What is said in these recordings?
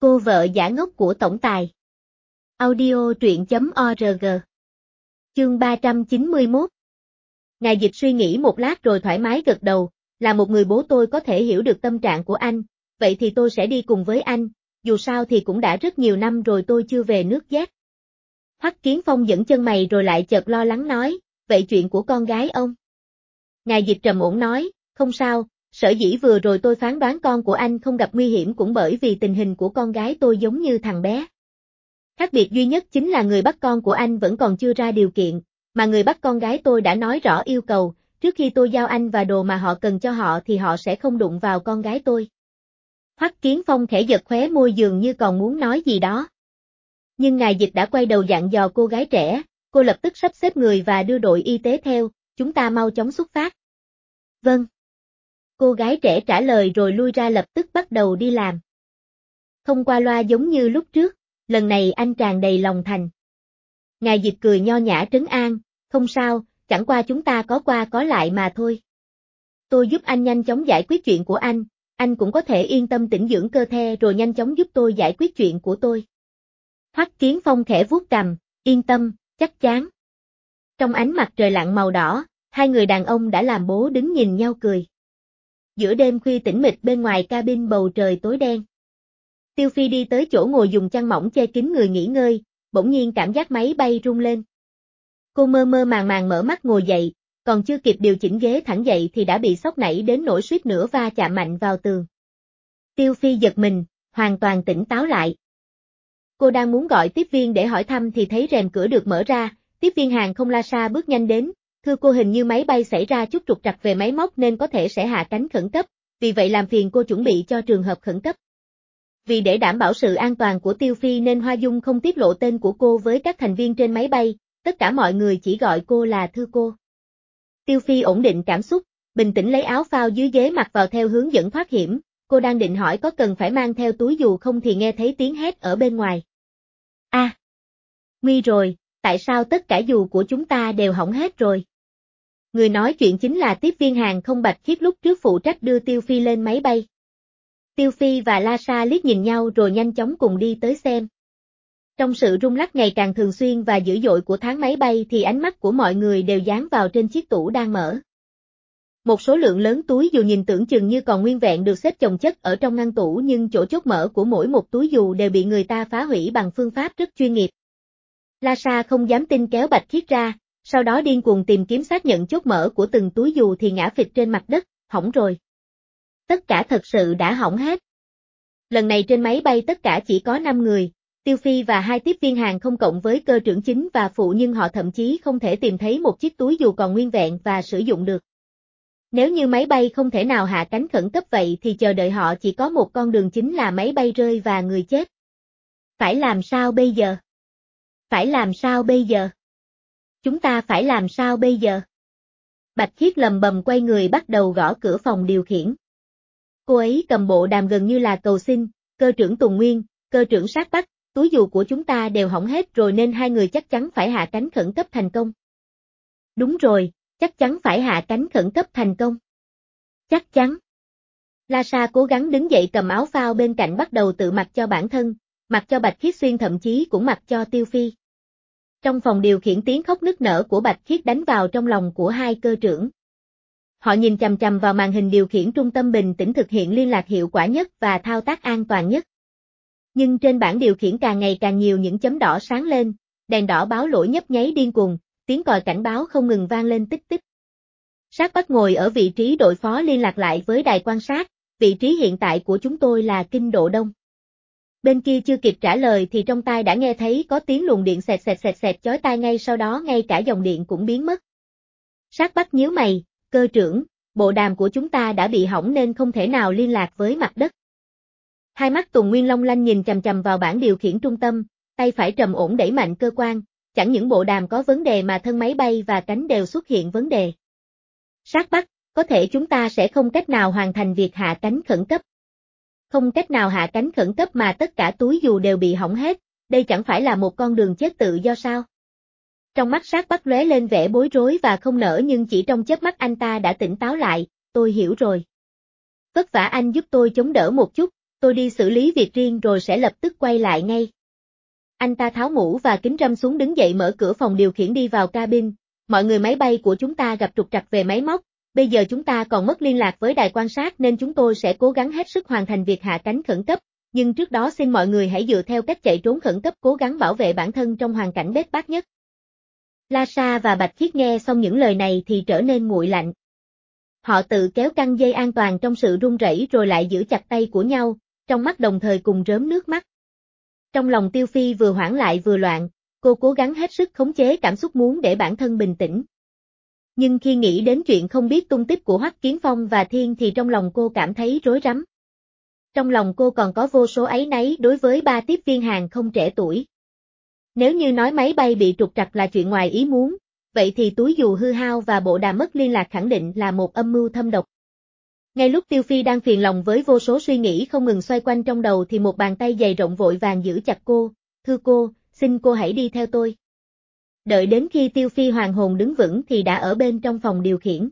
Cô vợ giả ngốc của tổng tài. Audio truyện.org. Chương 391. Ngài Dịch suy nghĩ một lát rồi thoải mái gật đầu, là một người bố tôi có thể hiểu được tâm trạng của anh, vậy thì tôi sẽ đi cùng với anh, dù sao thì cũng đã rất nhiều năm rồi tôi chưa về nước Z. Hoắc Kiến Phong giẫm chân mày rồi lại chợt lo lắng nói, vậy chuyện của con gái ông? Ngài Dịch trầm ổn nói, không sao, sở dĩ vừa rồi tôi phán đoán con của anh không gặp nguy hiểm cũng bởi vì tình hình của con gái tôi giống như thằng bé. Khác biệt duy nhất chính là người bắt con của anh vẫn còn chưa ra điều kiện, mà người bắt con gái tôi đã nói rõ yêu cầu, trước khi tôi giao anh và đồ mà họ cần cho họ thì họ sẽ không đụng vào con gái tôi. Hoắc Kiến Phong khẽ giật khóe môi dường như còn muốn nói gì đó. Nhưng Ngài Dịch đã quay đầu dặn dò cô gái trẻ, cô lập tức sắp xếp người và đưa đội y tế theo, chúng ta mau chóng xuất phát. Vâng. Cô gái trẻ trả lời rồi lui ra lập tức bắt đầu đi làm. Không qua loa giống như lúc trước, lần này anh tràn đầy lòng thành. Ngài Dịch cười nho nhã trấn an, không sao, chẳng qua chúng ta có qua có lại mà thôi. Tôi giúp anh nhanh chóng giải quyết chuyện của anh cũng có thể yên tâm tĩnh dưỡng cơ thể rồi nhanh chóng giúp tôi giải quyết chuyện của tôi. Hoắc Kiến Phong khẽ vuốt cằm, yên tâm, chắc chắn. Trong ánh mặt trời lặn màu đỏ, hai người đàn ông đã làm bố đứng nhìn nhau cười. Giữa đêm khuya tĩnh mịch bên ngoài cabin bầu trời tối đen. Tiêu Phi đi tới chỗ ngồi dùng chăn mỏng che kín người nghỉ ngơi, bỗng nhiên cảm giác máy bay rung lên. Cô mơ mơ màng màng mở mắt ngồi dậy, còn chưa kịp điều chỉnh ghế thẳng dậy thì đã bị sốc nảy đến nỗi suýt nữa va chạm mạnh vào tường. Tiêu Phi giật mình, hoàn toàn tỉnh táo lại. Cô đang muốn gọi tiếp viên để hỏi thăm thì thấy rèm cửa được mở ra, tiếp viên hàng không Lasa bước nhanh đến, thưa cô hình như máy bay xảy ra chút trục trặc về máy móc nên có thể sẽ hạ cánh khẩn cấp, vì vậy làm phiền cô chuẩn bị cho trường hợp khẩn cấp. Vì để đảm bảo sự an toàn của Tiêu Phi nên Hoa Dung không tiết lộ tên của cô với các thành viên trên máy bay, tất cả mọi người chỉ gọi cô là thưa cô. Tiêu Phi ổn định cảm xúc, bình tĩnh lấy áo phao dưới ghế mặc vào theo hướng dẫn thoát hiểm, cô đang định hỏi có cần phải mang theo túi dù không thì nghe thấy tiếng hét ở bên ngoài. Nguy rồi, tại sao tất cả dù của chúng ta đều hỏng hết rồi? Người nói chuyện chính là tiếp viên hàng không Bạch Khiết lúc trước phụ trách đưa Tiêu Phi lên máy bay. Tiêu Phi và Lasa liếc nhìn nhau rồi nhanh chóng cùng đi tới xem. Trong sự rung lắc ngày càng thường xuyên và dữ dội của tháng máy bay thì ánh mắt của mọi người đều dán vào trên chiếc tủ đang mở. Một số lượng lớn túi dù nhìn tưởng chừng như còn nguyên vẹn được xếp chồng chất ở trong ngăn tủ nhưng chỗ chốt mở của mỗi một túi dù đều bị người ta phá hủy bằng phương pháp rất chuyên nghiệp. Lasa không dám tin kéo Bạch Khiết ra, sau đó điên cuồng tìm kiếm xác nhận chốt mở của từng túi dù thì ngã phịch trên mặt đất, hỏng rồi. Tất cả thật sự đã hỏng hết. Lần này trên máy bay tất cả chỉ có 5 người, Tiêu Phi và 2 tiếp viên hàng không cộng với cơ trưởng chính và phụ nhưng họ thậm chí không thể tìm thấy một chiếc túi dù còn nguyên vẹn và sử dụng được. Nếu như máy bay không thể nào hạ cánh khẩn cấp vậy thì chờ đợi họ chỉ có một con đường chính là máy bay rơi và người chết. Phải làm sao bây giờ? Phải làm sao bây giờ? Chúng ta phải làm sao bây giờ? Bạch Khiết lầm bầm quay người bắt đầu gõ cửa phòng điều khiển. Cô ấy cầm bộ đàm gần như là cầu xin, cơ trưởng Tùng Nguyên, cơ trưởng Sát Bắc, túi dù của chúng ta đều hỏng hết rồi nên hai người chắc chắn phải hạ cánh khẩn cấp thành công. Đúng rồi, chắc chắn phải hạ cánh khẩn cấp thành công. Chắc chắn. Lasa cố gắng đứng dậy cầm áo phao bên cạnh bắt đầu tự mặc cho bản thân, mặc cho Bạch Khiết xuyên thậm chí cũng mặc cho Tiêu Phi. Trong phòng điều khiển tiếng khóc nức nở của Bạch Khiết đánh vào trong lòng của hai cơ trưởng. Họ nhìn chằm chằm vào màn hình điều khiển trung tâm bình tĩnh thực hiện liên lạc hiệu quả nhất và thao tác an toàn nhất. Nhưng trên bảng điều khiển càng ngày càng nhiều những chấm đỏ sáng lên, đèn đỏ báo lỗi nhấp nháy điên cuồng, tiếng còi cảnh báo không ngừng vang lên tích tích. Sát Bắc ngồi ở vị trí đội phó liên lạc lại với đài quan sát, vị trí hiện tại của chúng tôi là Kinh Độ Đông. Bên kia chưa kịp trả lời thì trong tai đã nghe thấy có tiếng luồng điện xẹt xẹt chói tai ngay sau đó ngay cả dòng điện cũng biến mất. Sát Bắc nhíu mày, cơ trưởng, bộ đàm của chúng ta đã bị hỏng nên không thể nào liên lạc với mặt đất. Hai mắt Tùng Nguyên long lanh nhìn chằm chằm vào bảng điều khiển trung tâm, tay phải trầm ổn đẩy mạnh cơ quan, chẳng những bộ đàm có vấn đề mà thân máy bay và cánh đều xuất hiện vấn đề. Sát Bắc, có thể chúng ta sẽ không cách nào hoàn thành việc hạ cánh khẩn cấp. Không cách nào hạ cánh khẩn cấp mà tất cả túi dù đều bị hỏng hết, đây chẳng phải là một con đường chết tự do sao? Trong mắt Sát Bắc lóe lên vẻ bối rối và không nở nhưng chỉ trong chớp mắt anh ta đã tỉnh táo lại, tôi hiểu rồi. Vất vả anh giúp tôi chống đỡ một chút, tôi đi xử lý việc riêng rồi sẽ lập tức quay lại ngay. Anh ta tháo mũ và kính râm xuống đứng dậy mở cửa phòng điều khiển đi vào cabin. Mọi người, máy bay của chúng ta gặp trục trặc về máy móc, bây giờ chúng ta còn mất liên lạc với đài quan sát nên chúng tôi sẽ cố gắng hết sức hoàn thành việc hạ cánh khẩn cấp, nhưng trước đó xin mọi người hãy dựa theo cách chạy trốn khẩn cấp, cố gắng bảo vệ bản thân trong hoàn cảnh bết bát nhất. Lhasa và Bạch Khiết nghe xong những lời này thì trở nên nguội lạnh. Họ tự kéo căng dây an toàn trong sự run rẩy rồi lại giữ chặt tay của nhau, trong mắt đồng thời cùng rớm nước mắt. Trong lòng Tiêu Phi vừa hoảng lại vừa loạn, cô cố gắng hết sức khống chế cảm xúc muốn để bản thân bình tĩnh. Nhưng khi nghĩ đến chuyện không biết tung tích của Hoắc Kiến Phong và Thiên thì trong lòng cô cảm thấy rối rắm. Trong lòng cô còn có vô số áy náy đối với 3 tiếp viên hàng không trẻ tuổi. Nếu như nói máy bay bị trục trặc là chuyện ngoài ý muốn, vậy thì túi dù hư hao và bộ đàm mất liên lạc khẳng định là một âm mưu thâm độc. Ngay lúc Tiêu Phi đang phiền lòng với vô số suy nghĩ không ngừng xoay quanh trong đầu thì một bàn tay dày rộng vội vàng giữ chặt cô, "Thưa cô, xin cô hãy đi theo tôi." Đợi đến khi Tiêu Phi hoàn hồn đứng vững thì đã ở bên trong phòng điều khiển.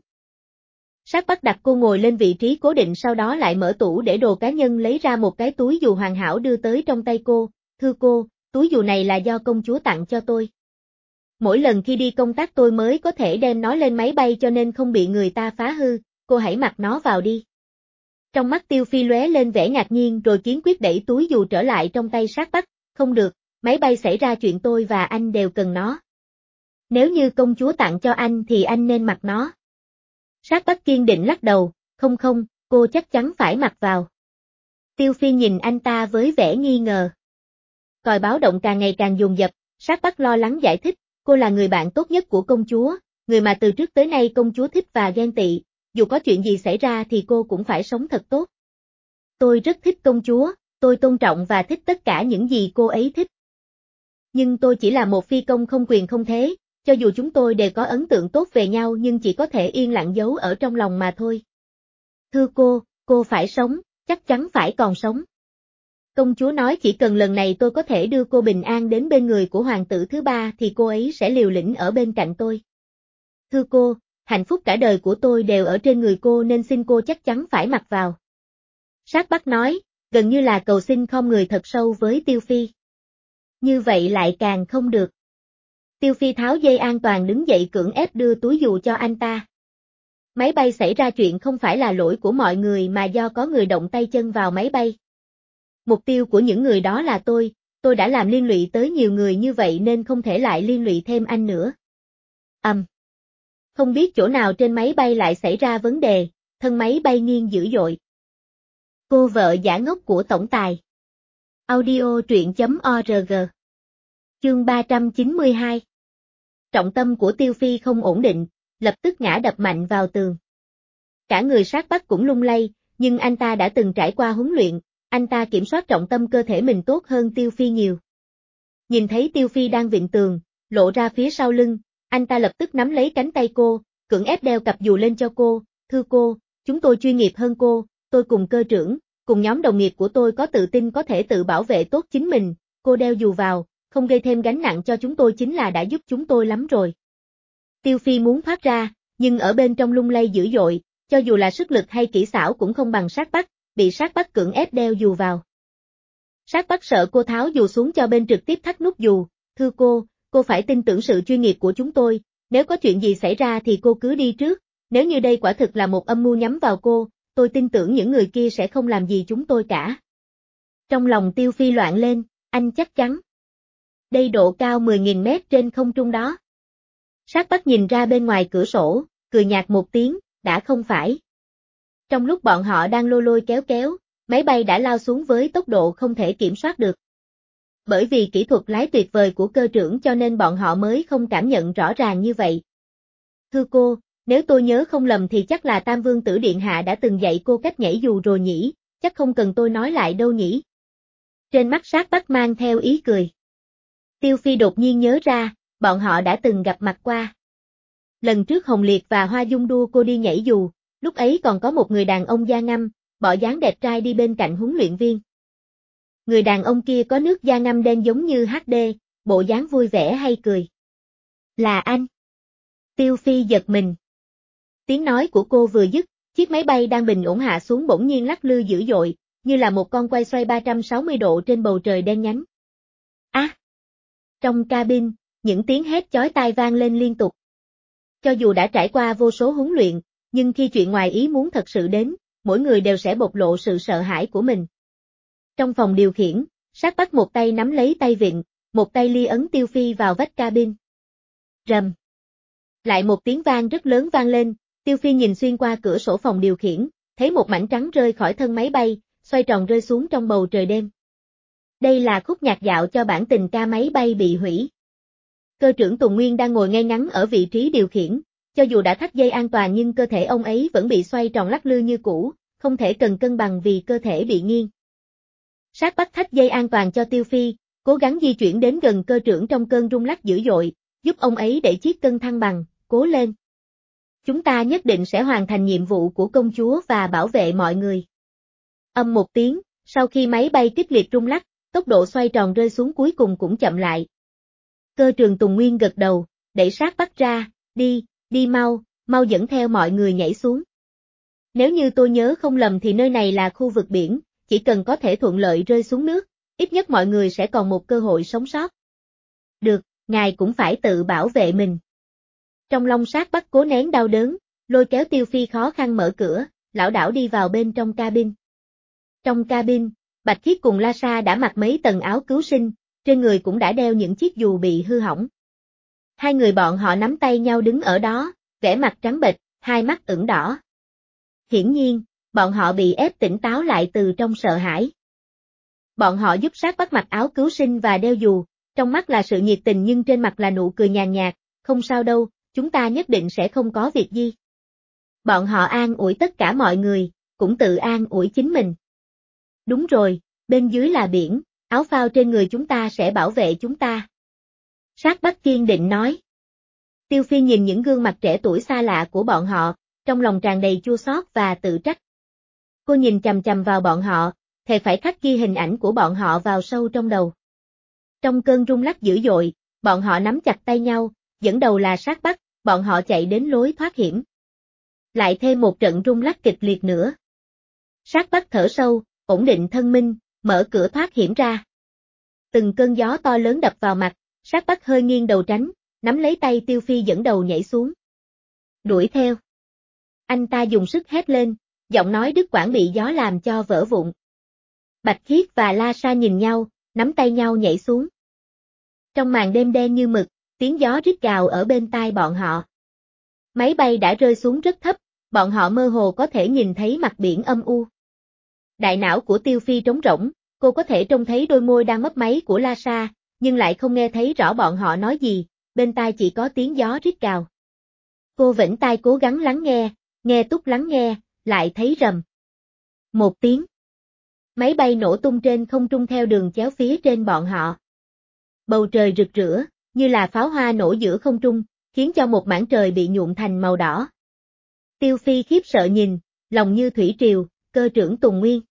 Sát Bắc đặt cô ngồi lên vị trí cố định, sau đó lại mở tủ để đồ cá nhân lấy ra một cái túi dù hoàn hảo đưa tới trong tay cô, "Thưa cô, túi dù này là do công chúa tặng cho tôi. Mỗi lần khi đi công tác tôi mới có thể đem nó lên máy bay cho nên không bị người ta phá hư, cô hãy mặc nó vào đi." Trong mắt Tiêu Phi lóe lên vẻ ngạc nhiên rồi kiên quyết đẩy túi dù trở lại trong tay Sát Bắc, "Không được, máy bay xảy ra chuyện tôi và anh đều cần nó. Nếu như công chúa tặng cho anh thì anh nên mặc nó." Sát Bắc kiên định lắc đầu, "Không không, cô chắc chắn phải mặc vào." Tiêu Phi nhìn anh ta với vẻ nghi ngờ. Còi báo động càng ngày càng dồn dập, Sát Bắc lo lắng giải thích, "Cô là người bạn tốt nhất của công chúa, người mà từ trước tới nay công chúa thích và ghen tị, dù có chuyện gì xảy ra thì cô cũng phải sống thật tốt. Tôi rất thích công chúa, tôi tôn trọng và thích tất cả những gì cô ấy thích. Nhưng tôi chỉ là một phi công không quyền không thế, cho dù chúng tôi đều có ấn tượng tốt về nhau nhưng chỉ có thể yên lặng giấu ở trong lòng mà thôi. Thưa cô phải sống, chắc chắn phải còn sống. Công chúa nói chỉ cần lần này tôi có thể đưa cô bình an đến bên người của hoàng tử thứ 3 thì cô ấy sẽ liều lĩnh ở bên cạnh tôi. Thưa cô, hạnh phúc cả đời của tôi đều ở trên người cô nên xin cô chắc chắn phải mặc vào." Sát Bắc nói, gần như là cầu xin khom người thật sâu với Tiêu Phi. Như vậy lại càng không được. Tiêu Phi tháo dây an toàn đứng dậy cưỡng ép đưa túi dù cho anh ta. Máy bay xảy ra chuyện không phải là lỗi của mọi người mà do có người động tay chân vào máy bay. Mục tiêu của những người đó là tôi đã làm liên lụy tới nhiều người như vậy nên không thể lại liên lụy thêm anh nữa. Không biết chỗ nào trên máy bay lại xảy ra vấn đề, thân máy bay nghiêng dữ dội. Cô vợ giả ngốc của tổng tài. Audio truyện.org. Chương 392. Trọng tâm của Tiêu Phi không ổn định, lập tức ngã đập mạnh vào tường. Cả người Sát Bắc cũng lung lay, nhưng anh ta đã từng trải qua huấn luyện, anh ta kiểm soát trọng tâm cơ thể mình tốt hơn Tiêu Phi nhiều. Nhìn thấy Tiêu Phi đang vịn tường, lộ ra phía sau lưng, anh ta lập tức nắm lấy cánh tay cô, cưỡng ép đeo cặp dù lên cho cô, "Thưa cô, chúng tôi chuyên nghiệp hơn cô, tôi cùng cơ trưởng, cùng nhóm đồng nghiệp của tôi có tự tin có thể tự bảo vệ tốt chính mình, cô đeo dù vào, không gây thêm gánh nặng cho chúng tôi chính là đã giúp chúng tôi lắm rồi." Tiêu Phi muốn thoát ra, nhưng ở bên trong lung lay dữ dội, cho dù là sức lực hay kỹ xảo cũng không bằng Sát Bắc, bị Sát Bắc cưỡng ép đeo dù vào. Sát Bắc sợ cô tháo dù xuống cho bên trực tiếp thắt nút dù, "Thưa cô phải tin tưởng sự chuyên nghiệp của chúng tôi, nếu có chuyện gì xảy ra thì cô cứ đi trước, nếu như đây quả thực là một âm mưu nhắm vào cô, tôi tin tưởng những người kia sẽ không làm gì chúng tôi cả." Trong lòng Tiêu Phi loạn lên, anh chắc chắn. Đây độ cao 10.000 mét trên không trung đó. Sát Bắc nhìn ra bên ngoài cửa sổ, cười nhạt một tiếng, đã không phải. Trong lúc bọn họ đang lôi lôi kéo kéo, máy bay đã lao xuống với tốc độ không thể kiểm soát được. Bởi vì kỹ thuật lái tuyệt vời của cơ trưởng cho nên bọn họ mới không cảm nhận rõ ràng như vậy. "Thưa cô, nếu tôi nhớ không lầm thì chắc là Tam Vương Tử Điện Hạ đã từng dạy cô cách nhảy dù rồi nhỉ, chắc không cần tôi nói lại đâu nhỉ." Trên mắt Sát Bắc mang theo ý cười. Tiêu Phi đột nhiên nhớ ra, bọn họ đã từng gặp mặt qua. Lần trước Hồng Liệt và Hoa Dung đua cô đi nhảy dù, lúc ấy còn có một người đàn ông da ngăm, bộ dáng đẹp trai đi bên cạnh huấn luyện viên. Người đàn ông kia có nước da ngăm đen giống như HD, bộ dáng vui vẻ hay cười. "Là anh." Tiêu Phi giật mình. Tiếng nói của cô vừa dứt, chiếc máy bay đang bình ổn hạ xuống bỗng nhiên lắc lư dữ dội, như là một con quay xoay 360 độ trên bầu trời đen nhánh. Trong cabin, những tiếng hét chói tai vang lên liên tục. Cho dù đã trải qua vô số huấn luyện, nhưng khi chuyện ngoài ý muốn thật sự đến, mỗi người đều sẽ bộc lộ sự sợ hãi của mình. Trong phòng điều khiển, Sát Bắc một tay nắm lấy tay vịn, một tay li ấn Tiêu Phi vào vách cabin. Rầm. Lại một tiếng vang rất lớn vang lên, Tiêu Phi nhìn xuyên qua cửa sổ phòng điều khiển, thấy một mảnh trắng rơi khỏi thân máy bay, xoay tròn rơi xuống trong bầu trời đêm. Đây là khúc nhạc dạo cho bản tình ca máy bay bị hủy. Cơ trưởng Tùng Nguyên đang ngồi ngay ngắn ở vị trí điều khiển, cho dù đã thắt dây an toàn nhưng cơ thể ông ấy vẫn bị xoay tròn lắc lư như cũ, không thể cần cân bằng vì cơ thể bị nghiêng. Sát Bắc thắt dây an toàn cho Tiêu Phi, cố gắng di chuyển đến gần cơ trưởng trong cơn rung lắc dữ dội, giúp ông ấy để chiếc cân thăng bằng, cố lên. Chúng ta nhất định sẽ hoàn thành nhiệm vụ của công chúa và bảo vệ mọi người. Âm một tiếng, sau khi máy bay kịch liệt rung lắc, tốc độ xoay tròn rơi xuống cuối cùng cũng chậm lại. Cơ trưởng Tùng Nguyên gật đầu, đẩy Sát Bắc ra, đi mau, mau dẫn theo mọi người nhảy xuống. Nếu như tôi nhớ không lầm thì nơi này là khu vực biển, chỉ cần có thể thuận lợi rơi xuống nước, ít nhất mọi người sẽ còn một cơ hội sống sót. Được, ngài cũng phải tự bảo vệ mình. Trong lòng Sát Bắc cố nén đau đớn, lôi kéo Tiêu Phi khó khăn mở cửa, lảo đảo đi vào bên trong cabin. Trong cabin, Bạch Khiết cùng La Sa đã mặc mấy tầng áo cứu sinh, trên người cũng đã đeo những chiếc dù bị hư hỏng. Hai người bọn họ nắm tay nhau đứng ở đó, vẻ mặt trắng bệch, hai mắt ửng đỏ. Hiển nhiên, bọn họ bị ép tỉnh táo lại từ trong sợ hãi. Bọn họ giúp Sát Bắc mặc áo cứu sinh và đeo dù, trong mắt là sự nhiệt tình nhưng trên mặt là nụ cười nhàn nhạt, không sao đâu, chúng ta nhất định sẽ không có việc gì. Bọn họ an ủi tất cả mọi người, cũng tự an ủi chính mình. Đúng rồi, bên dưới là biển, áo phao trên người chúng ta sẽ bảo vệ chúng ta. Sát Bắc kiên định nói. Tiêu Phi nhìn những gương mặt trẻ tuổi xa lạ của bọn họ, trong lòng tràn đầy chua xót và tự trách. Cô nhìn chằm chằm vào bọn họ, thề phải khắc ghi hình ảnh của bọn họ vào sâu trong đầu. Trong cơn rung lắc dữ dội, bọn họ nắm chặt tay nhau, dẫn đầu là Sát Bắc, bọn họ chạy đến lối thoát hiểm. Lại thêm một trận rung lắc kịch liệt nữa. Sát Bắc thở sâu, ổn định thân minh, mở cửa thoát hiểm ra. Từng cơn gió to lớn đập vào mặt, Sát Bắc hơi nghiêng đầu tránh, nắm lấy tay Tiêu Phi dẫn đầu nhảy xuống. Đuổi theo. Anh ta dùng sức hét lên, giọng nói đứt quãng bị gió làm cho vỡ vụn. Bạch Khiết và La Sa nhìn nhau, nắm tay nhau nhảy xuống. Trong màn đêm đen như mực, tiếng gió rít gào ở bên tai bọn họ. Máy bay đã rơi xuống rất thấp, bọn họ mơ hồ có thể nhìn thấy mặt biển âm u. Đại não của Tiêu Phi trống rỗng, cô có thể trông thấy đôi môi đang mấp máy của La Sa, nhưng lại không nghe thấy rõ bọn họ nói gì, bên tai chỉ có tiếng gió rít gào. Cô vểnh tai cố gắng lắng nghe túc lắng nghe, lại thấy rầm. Một tiếng. Máy bay nổ tung trên không trung theo đường chéo phía trên bọn họ. Bầu trời rực rỡ, như là pháo hoa nổ giữa không trung, khiến cho một mảng trời bị nhuộm thành màu đỏ. Tiêu Phi khiếp sợ nhìn, lòng như thủy triều, cơ trưởng Tùng Nguyên.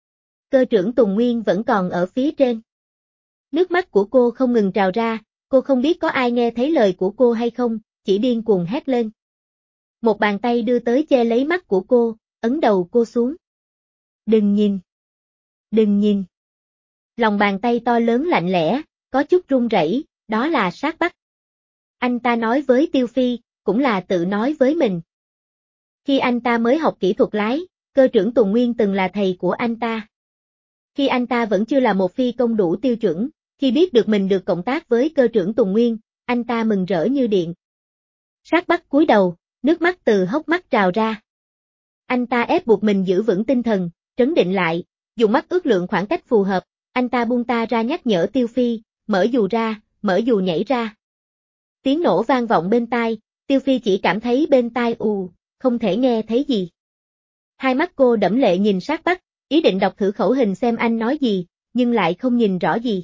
Cơ trưởng Tùng Nguyên vẫn còn ở phía trên. Nước mắt của cô không ngừng trào ra, cô không biết có ai nghe thấy lời của cô hay không, chỉ điên cuồng hét lên. Một bàn tay đưa tới che lấy mắt của cô, ấn đầu cô xuống. Đừng nhìn. Đừng nhìn. Lòng bàn tay to lớn lạnh lẽ, có chút run rẩy, đó là Sát Bắc. Anh ta nói với Tiêu Phi, cũng là tự nói với mình. Khi anh ta mới học kỹ thuật lái, cơ trưởng Tùng Nguyên từng là thầy của anh ta. Khi anh ta vẫn chưa là một phi công đủ tiêu chuẩn, khi biết được mình được cộng tác với cơ trưởng Tùng Nguyên, anh ta mừng rỡ như điện. Sát Bắc cúi đầu, nước mắt từ hốc mắt trào ra. Anh ta ép buộc mình giữ vững tinh thần, trấn định lại, dùng mắt ước lượng khoảng cách phù hợp, anh ta buông ta ra nhắc nhở Tiêu Phi, mở dù ra, mở dù nhảy ra. Tiếng nổ vang vọng bên tai, Tiêu Phi chỉ cảm thấy bên tai không thể nghe thấy gì. Hai mắt cô đẫm lệ nhìn Sát Bắc, ý định đọc thử khẩu hình xem anh nói gì, nhưng lại không nhìn rõ gì.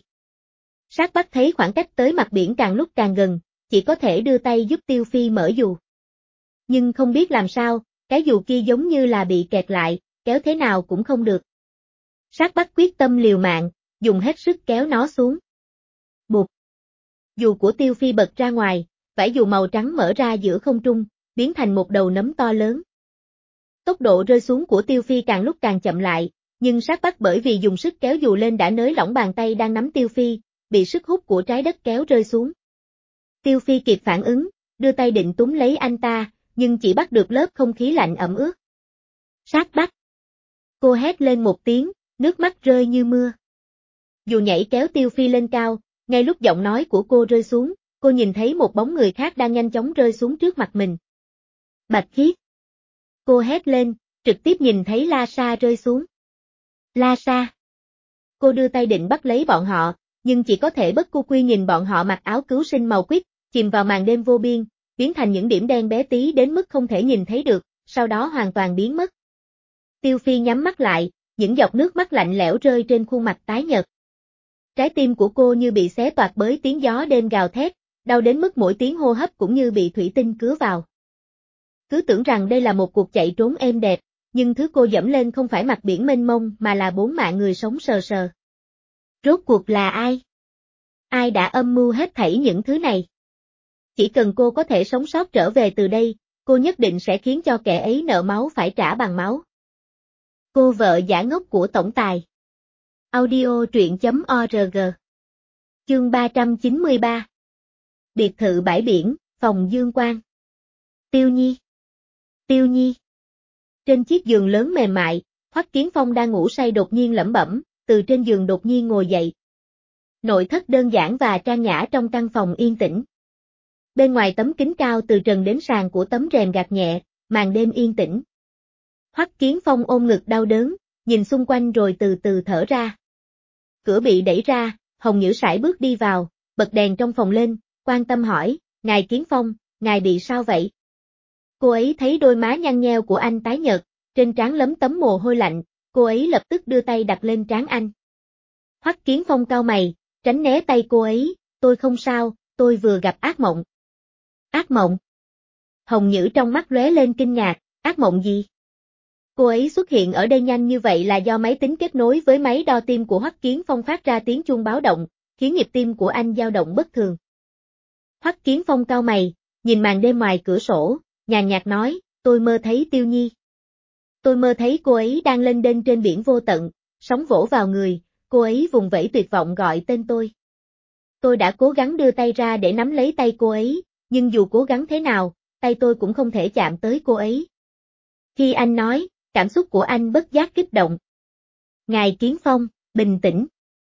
Sát Bắc thấy khoảng cách tới mặt biển càng lúc càng gần, chỉ có thể đưa tay giúp Tiêu Phi mở dù. Nhưng không biết làm sao, cái dù kia giống như là bị kẹt lại, kéo thế nào cũng không được. Sát Bắc quyết tâm liều mạng, dùng hết sức kéo nó xuống. Bụp. Dù của Tiêu Phi bật ra ngoài, vải dù màu trắng mở ra giữa không trung, biến thành một đầu nấm to lớn. Tốc độ rơi xuống của Tiêu Phi càng lúc càng chậm lại, nhưng Sát Bắc bởi vì dùng sức kéo dù lên đã nới lỏng bàn tay đang nắm Tiêu Phi, bị sức hút của trái đất kéo rơi xuống. Tiêu Phi kịp phản ứng, đưa tay định túm lấy anh ta, nhưng chỉ bắt được lớp không khí lạnh ẩm ướt. Sát Bắc! Cô hét lên một tiếng, nước mắt rơi như mưa. Dù nhảy kéo Tiêu Phi lên cao, ngay lúc giọng nói của cô rơi xuống, cô nhìn thấy một bóng người khác đang nhanh chóng rơi xuống trước mặt mình. Bạch Khiết! Cô hét lên, trực tiếp nhìn thấy La Sa rơi xuống. La Sa! Cô đưa tay định bắt lấy bọn họ, nhưng chỉ có thể bất cu quy nhìn bọn họ mặc áo cứu sinh màu quýt, chìm vào màn đêm vô biên, biến thành những điểm đen bé tí đến mức không thể nhìn thấy được, sau đó hoàn toàn biến mất. Tiêu Phi nhắm mắt lại, những giọt nước mắt lạnh lẽo rơi trên khuôn mặt tái nhợt. Trái tim của cô như bị xé toạc bởi tiếng gió đêm gào thét, đau đến mức mỗi tiếng hô hấp cũng như bị thủy tinh cứa vào. Cứ tưởng rằng đây là một cuộc chạy trốn êm đẹp, nhưng thứ cô dẫm lên không phải mặt biển mênh mông mà là 4 mạng người sống sờ sờ. Rốt cuộc là ai? Ai đã âm mưu hết thảy những thứ này? Chỉ cần cô có thể sống sót trở về từ đây, cô nhất định sẽ khiến cho kẻ ấy nợ máu phải trả bằng máu. Cô vợ giả ngốc của tổng tài. Audio truyện.org. Chương 393. Biệt thự bãi biển, phòng Dương Quang. Tiêu Nhi. Tiêu Nhi. Trên chiếc giường lớn mềm mại, Hoắc Kiến Phong đang ngủ say đột nhiên lẩm bẩm, từ trên giường đột nhiên ngồi dậy. Nội thất đơn giản và trang nhã trong căn phòng yên tĩnh. Bên ngoài tấm kính cao từ trần đến sàn của tấm rèm gạt nhẹ, màn đêm yên tĩnh. Hoắc Kiến Phong ôm ngực đau đớn, nhìn xung quanh rồi từ từ thở ra. Cửa bị đẩy ra, Hồng Nhữ sải bước đi vào, bật đèn trong phòng lên, quan tâm hỏi, ngài Kiến Phong, ngài bị sao vậy? Cô ấy thấy đôi má nhăn nheo của anh tái nhợt, trên trán lấm tấm mồ hôi lạnh, cô ấy lập tức đưa tay đặt lên trán anh. Hoắc Kiến Phong cau mày, tránh né tay cô ấy, tôi không sao, tôi vừa gặp ác mộng. Ác mộng? Hồng Nhữ trong mắt lóe lên kinh ngạc, ác mộng gì? Cô ấy xuất hiện ở đây nhanh như vậy là do máy tính kết nối với máy đo tim của Hoắc Kiến Phong phát ra tiếng chuông báo động, khiến nhịp tim của anh dao động bất thường. Hoắc Kiến Phong cau mày, nhìn màn đêm ngoài cửa sổ, nhàn nhạt nói, tôi mơ thấy Tiêu Nhi. Tôi mơ thấy cô ấy đang lênh đênh trên biển vô tận, sóng vỗ vào người, cô ấy vùng vẫy tuyệt vọng gọi tên tôi. Tôi đã cố gắng đưa tay ra để nắm lấy tay cô ấy, nhưng dù cố gắng thế nào, tay tôi cũng không thể chạm tới cô ấy. Khi anh nói, cảm xúc của anh bất giác kích động. Ngài Kiến Phong, bình tĩnh.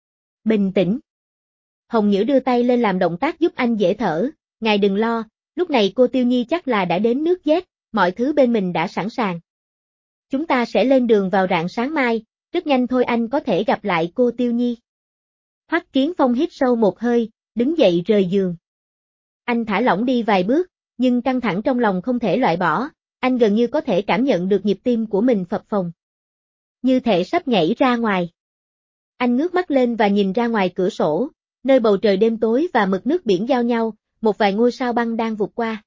Bình tĩnh. Hồng Nhữ đưa tay lên làm động tác giúp anh dễ thở, ngài đừng lo, lúc này cô Tiêu Nhi chắc là đã đến nước Z, mọi thứ bên mình đã sẵn sàng. Chúng ta sẽ lên đường vào rạng sáng mai, rất nhanh thôi anh có thể gặp lại cô Tiêu Nhi. Hoắc Kiến Phong hít sâu một hơi, đứng dậy rời giường. Anh thả lỏng đi vài bước, nhưng căng thẳng trong lòng không thể loại bỏ, anh gần như có thể cảm nhận được nhịp tim của mình phập phồng. Như thể sắp nhảy ra ngoài. Anh ngước mắt lên và nhìn ra ngoài cửa sổ, nơi bầu trời đêm tối và mực nước biển giao nhau, một vài ngôi sao băng đang vụt qua.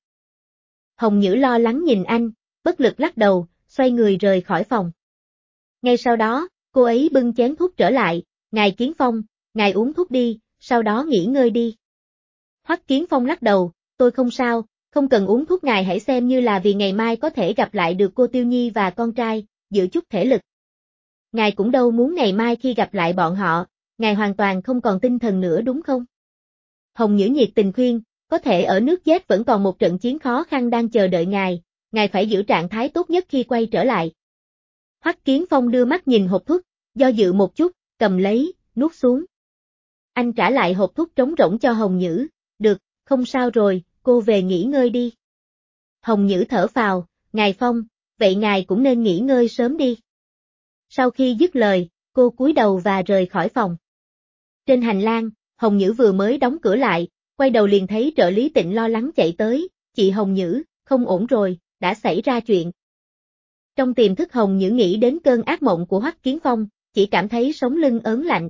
Hồng Nhữ lo lắng nhìn anh, bất lực lắc đầu, xoay người rời khỏi phòng. Ngay sau đó, cô ấy bưng chén thuốc trở lại, ngài Kiến Phong, ngài uống thuốc đi, sau đó nghỉ ngơi đi. Hoắc Kiến Phong lắc đầu, tôi không sao, không cần uống thuốc ngài hãy xem như là vì ngày mai có thể gặp lại được cô Tiêu Nhi và con trai, giữ chút thể lực. Ngài cũng đâu muốn ngày mai khi gặp lại bọn họ, ngài hoàn toàn không còn tinh thần nữa đúng không? Hồng Nhữ nhiệt tình khuyên, có thể ở nước Z vẫn còn một trận chiến khó khăn đang chờ đợi ngài phải giữ trạng thái tốt nhất khi quay trở lại. Hoắc Kiến Phong đưa mắt nhìn hộp thuốc, do dự một chút, cầm lấy, nuốt xuống. Anh trả lại hộp thuốc trống rỗng cho Hồng Nhữ, được, không sao rồi, cô về nghỉ ngơi đi. Hồng Nhữ thở phào, ngài Phong, vậy ngài cũng nên nghỉ ngơi sớm đi. Sau khi dứt lời, cô cúi đầu và rời khỏi phòng. Trên hành lang, Hồng Nhữ vừa mới đóng cửa lại, quay đầu liền thấy trợ lý Tịnh lo lắng chạy tới, chị Hồng Nhữ, không ổn rồi, đã xảy ra chuyện. Trong tiềm thức Hồng Nhữ nghĩ đến cơn ác mộng của Hoắc Kiến Phong, chỉ cảm thấy sống lưng ớn lạnh.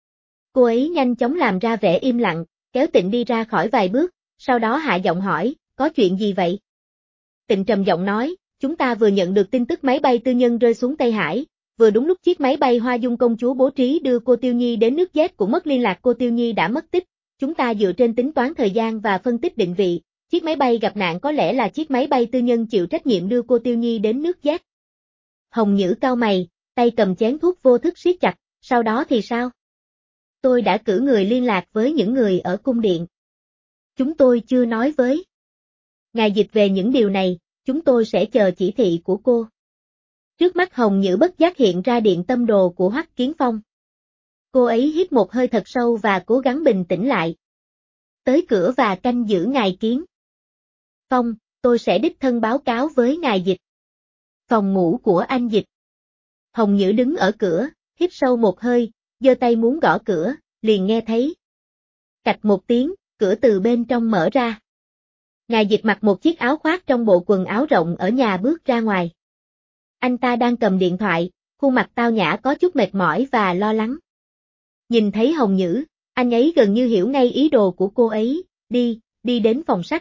Cô ấy nhanh chóng làm ra vẻ im lặng, kéo Tịnh đi ra khỏi vài bước, sau đó hạ giọng hỏi, có chuyện gì vậy? Tịnh trầm giọng nói, chúng ta vừa nhận được tin tức máy bay tư nhân rơi xuống Tây Hải, vừa đúng lúc chiếc máy bay Hoa Dung công chúa bố trí đưa cô Tiêu Nhi đến nước Z cũng mất liên lạc, cô Tiêu Nhi đã mất tích, chúng ta dựa trên tính toán thời gian và phân tích định vị, chiếc máy bay gặp nạn có lẽ là chiếc máy bay tư nhân chịu trách nhiệm đưa cô Tiêu Nhi đến nước Z. Hồng Nhữ cau mày, tay cầm chén thuốc vô thức siết chặt, sau đó thì sao? Tôi đã cử người liên lạc với những người ở cung điện. Chúng tôi chưa nói với ngài Dịch về những điều này, chúng tôi sẽ chờ chỉ thị của cô. Trước mắt Hồng Nhữ bất giác hiện ra điện tâm đồ của Hoắc Kiến Phong. Cô ấy hít một hơi thật sâu và cố gắng bình tĩnh lại. Tới cửa và canh giữ ngài Kiến Phong, tôi sẽ đích thân báo cáo với ngài Dịch. Phòng ngủ của anh Dịch. Hồng Nhữ đứng ở cửa, hít sâu một hơi, giơ tay muốn gõ cửa, liền nghe thấy. Cạch một tiếng, cửa từ bên trong mở ra. Ngài Dịch mặc một chiếc áo khoác trong bộ quần áo rộng ở nhà bước ra ngoài. Anh ta đang cầm điện thoại, khuôn mặt tao nhã có chút mệt mỏi và lo lắng. Nhìn thấy Hồng Nhữ, anh ấy gần như hiểu ngay ý đồ của cô ấy, đi đến phòng sách.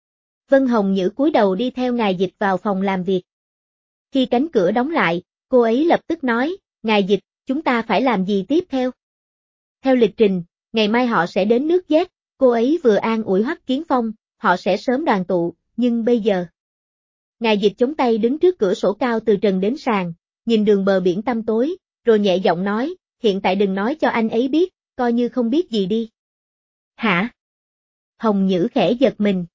Vân Hồng Nhữ cúi đầu đi theo ngài Dịch vào phòng làm việc. Khi cánh cửa đóng lại, cô ấy lập tức nói, ngài Dịch, chúng ta phải làm gì tiếp theo? Theo lịch trình, ngày mai họ sẽ đến nước Z, cô ấy vừa an ủi Hoắc Kiến Phong, họ sẽ sớm đoàn tụ, nhưng bây giờ. Ngài Dịch chống tay đứng trước cửa sổ cao từ trần đến sàn, nhìn đường bờ biển tăm tối, rồi nhẹ giọng nói, hiện tại đừng nói cho anh ấy biết, coi như không biết gì đi. Hả? Hồng Nhữ khẽ giật mình.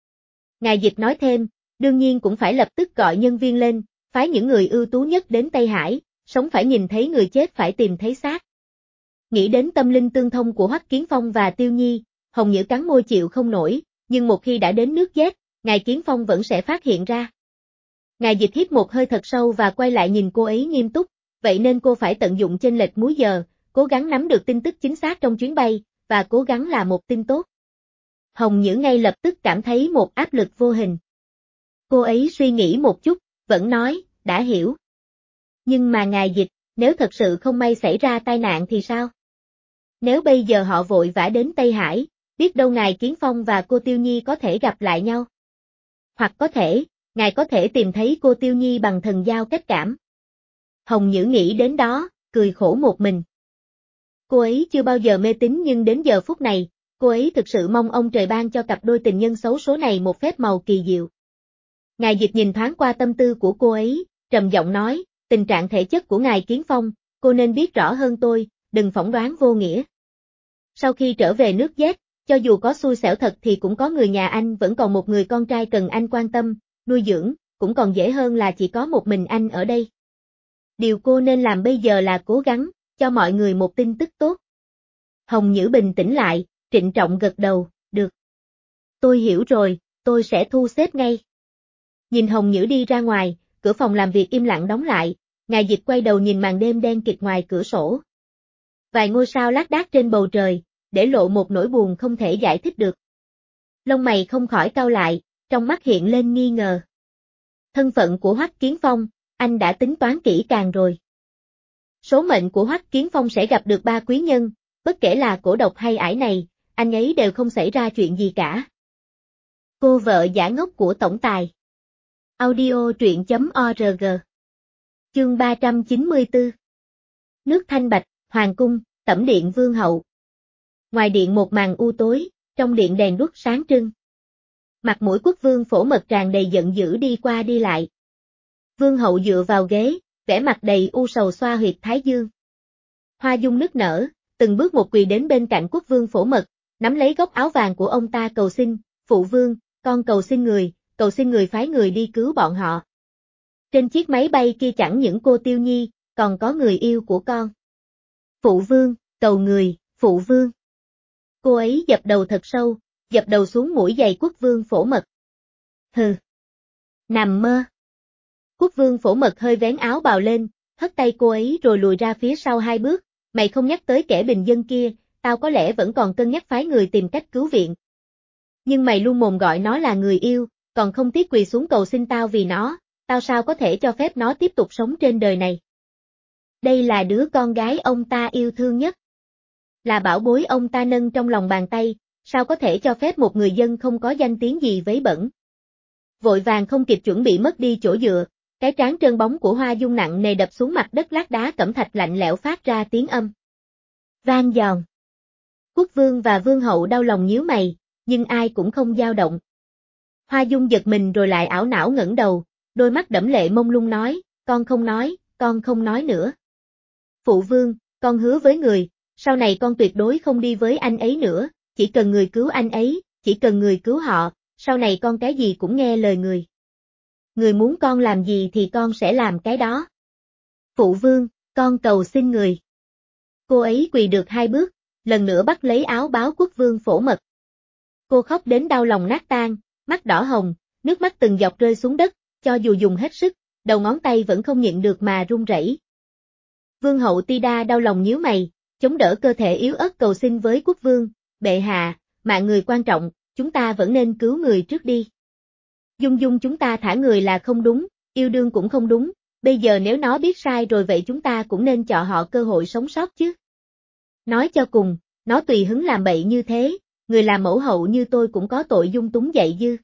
Ngài Dịch nói thêm, đương nhiên cũng phải lập tức gọi nhân viên lên, phái những người ưu tú nhất đến Tây Hải, sống phải nhìn thấy người chết phải tìm thấy xác. Nghĩ đến tâm linh tương thông của Hoắc Kiến Phong và Tiêu Nhi, Hồng Nhữ cắn môi chịu không nổi, nhưng một khi đã đến nước Z, ngài Kiến Phong vẫn sẽ phát hiện ra. Ngài Dịch hít một hơi thật sâu và quay lại nhìn cô ấy nghiêm túc, vậy nên cô phải tận dụng chênh lệch múi giờ, cố gắng nắm được tin tức chính xác trong chuyến bay, và cố gắng là một tin tốt. Hồng Nhữ ngay lập tức cảm thấy một áp lực vô hình. Cô ấy suy nghĩ một chút, vẫn nói, đã hiểu. Nhưng mà ngài Dịch, nếu thật sự không may xảy ra tai nạn thì sao? Nếu bây giờ họ vội vã đến Tây Hải, biết đâu ngài Kiến Phong và cô Tiêu Nhi có thể gặp lại nhau. Hoặc có thể, ngài có thể tìm thấy cô Tiêu Nhi bằng thần giao cách cảm. Hồng Nhữ nghĩ đến đó, cười khổ một mình. Cô ấy chưa bao giờ mê tín nhưng đến giờ phút này, cô ấy thực sự mong ông trời ban cho cặp đôi tình nhân xấu số này một phép màu kỳ diệu. Ngài Dịch nhìn thoáng qua tâm tư của cô ấy, trầm giọng nói, tình trạng thể chất của ngài Kiến Phong, cô nên biết rõ hơn tôi, đừng phỏng đoán vô nghĩa. Sau khi trở về nước Z, cho dù có xui xẻo thật thì cũng có người nhà anh vẫn còn một người con trai cần anh quan tâm, nuôi dưỡng, cũng còn dễ hơn là chỉ có một mình anh ở đây. Điều cô nên làm bây giờ là cố gắng, cho mọi người một tin tức tốt. Hồng Nhữ bình tĩnh lại, trịnh trọng gật đầu, được. Tôi hiểu rồi, tôi sẽ thu xếp ngay. Nhìn Hồng Nhữ đi ra ngoài, cửa phòng làm việc im lặng đóng lại, ngài Dịch quay đầu nhìn màn đêm đen kịt ngoài cửa sổ. Vài ngôi sao lác đác trên bầu trời, để lộ một nỗi buồn không thể giải thích được. Lông mày không khỏi cau lại, trong mắt hiện lên nghi ngờ. Thân phận của Hoắc Kiến Phong, anh đã tính toán kỹ càng rồi. Số mệnh của Hoắc Kiến Phong sẽ gặp được ba quý nhân, bất kể là cổ độc hay ải này, anh ấy đều không xảy ra chuyện gì cả. Cô vợ giả ngốc của tổng tài. Audio truyện.org. Chương 394. Nước thanh bạch, hoàng cung, tẩm điện vương hậu. Ngoài điện một màn u tối, trong điện đèn đuốc sáng trưng. Mặt mũi quốc vương Phổ Mật tràn đầy giận dữ đi qua đi lại. Vương hậu dựa vào ghế, vẻ mặt đầy u sầu xoa huyệt thái dương. Hoa Dung nức nở, từng bước một quỳ đến bên cạnh quốc vương Phổ Mật, nắm lấy góc áo vàng của ông ta cầu xin, phụ vương, con cầu xin người phái người đi cứu bọn họ. Trên chiếc máy bay kia chẳng những cô Tiêu Nhi, còn có người yêu của con. Phụ vương, cầu người, phụ vương. Cô ấy dập đầu thật sâu, dập đầu xuống mũi giày quốc vương Phổ Mật. Hừ. Nằm mơ. Quốc vương Phổ Mật hơi vén áo bào lên, hất tay cô ấy rồi lùi ra phía sau hai bước, mày không nhắc tới kẻ bình dân kia, tao có lẽ vẫn còn cân nhắc phái người tìm cách cứu viện. Nhưng mày luôn mồm gọi nó là người yêu, còn không tiếc quỳ xuống cầu xin tao vì nó, tao sao có thể cho phép nó tiếp tục sống trên đời này. Đây là đứa con gái ông ta yêu thương nhất. Là bảo bối ông ta nâng trong lòng bàn tay, sao có thể cho phép một người dân không có danh tiếng gì vấy bẩn. Vội vàng không kịp chuẩn bị mất đi chỗ dựa, cái trán trơn bóng của Hoa Dung nặng nề đập xuống mặt đất lát đá cẩm thạch lạnh lẽo phát ra tiếng âm vang giòn. Quốc vương và vương hậu đau lòng nhíu mày, nhưng ai cũng không dao động. Hoa Dung giật mình rồi lại ảo não ngẩng đầu, đôi mắt đẫm lệ mông lung nói, con con không nói nữa. Phụ vương, con hứa với người, sau này con tuyệt đối không đi với anh ấy nữa, chỉ cần người cứu anh ấy, chỉ cần người cứu họ, sau này con cái gì cũng nghe lời người. Người muốn con làm gì thì con sẽ làm cái đó. Phụ vương, con cầu xin người. Cô ấy quỳ được 2 bước, lần nữa bắt lấy áo báo quốc vương Phổ Mật. Cô khóc đến đau lòng nát tan, mắt đỏ hồng, nước mắt từng giọt rơi xuống đất, cho dù dùng hết sức, đầu ngón tay vẫn không nhịn được mà run rẩy. Vương hậu Tida đau lòng nhíu mày, chống đỡ cơ thể yếu ớt cầu xin với quốc vương, bệ hạ, mạng người quan trọng, chúng ta vẫn nên cứu người trước đi. Dung Dung chúng ta thả người là không đúng, yêu đương cũng không đúng, bây giờ nếu nó biết sai rồi vậy chúng ta cũng nên cho họ cơ hội sống sót chứ. Nói cho cùng, nó tùy hứng làm bậy như thế, người làm mẫu hậu như tôi cũng có tội dung túng dạy dư.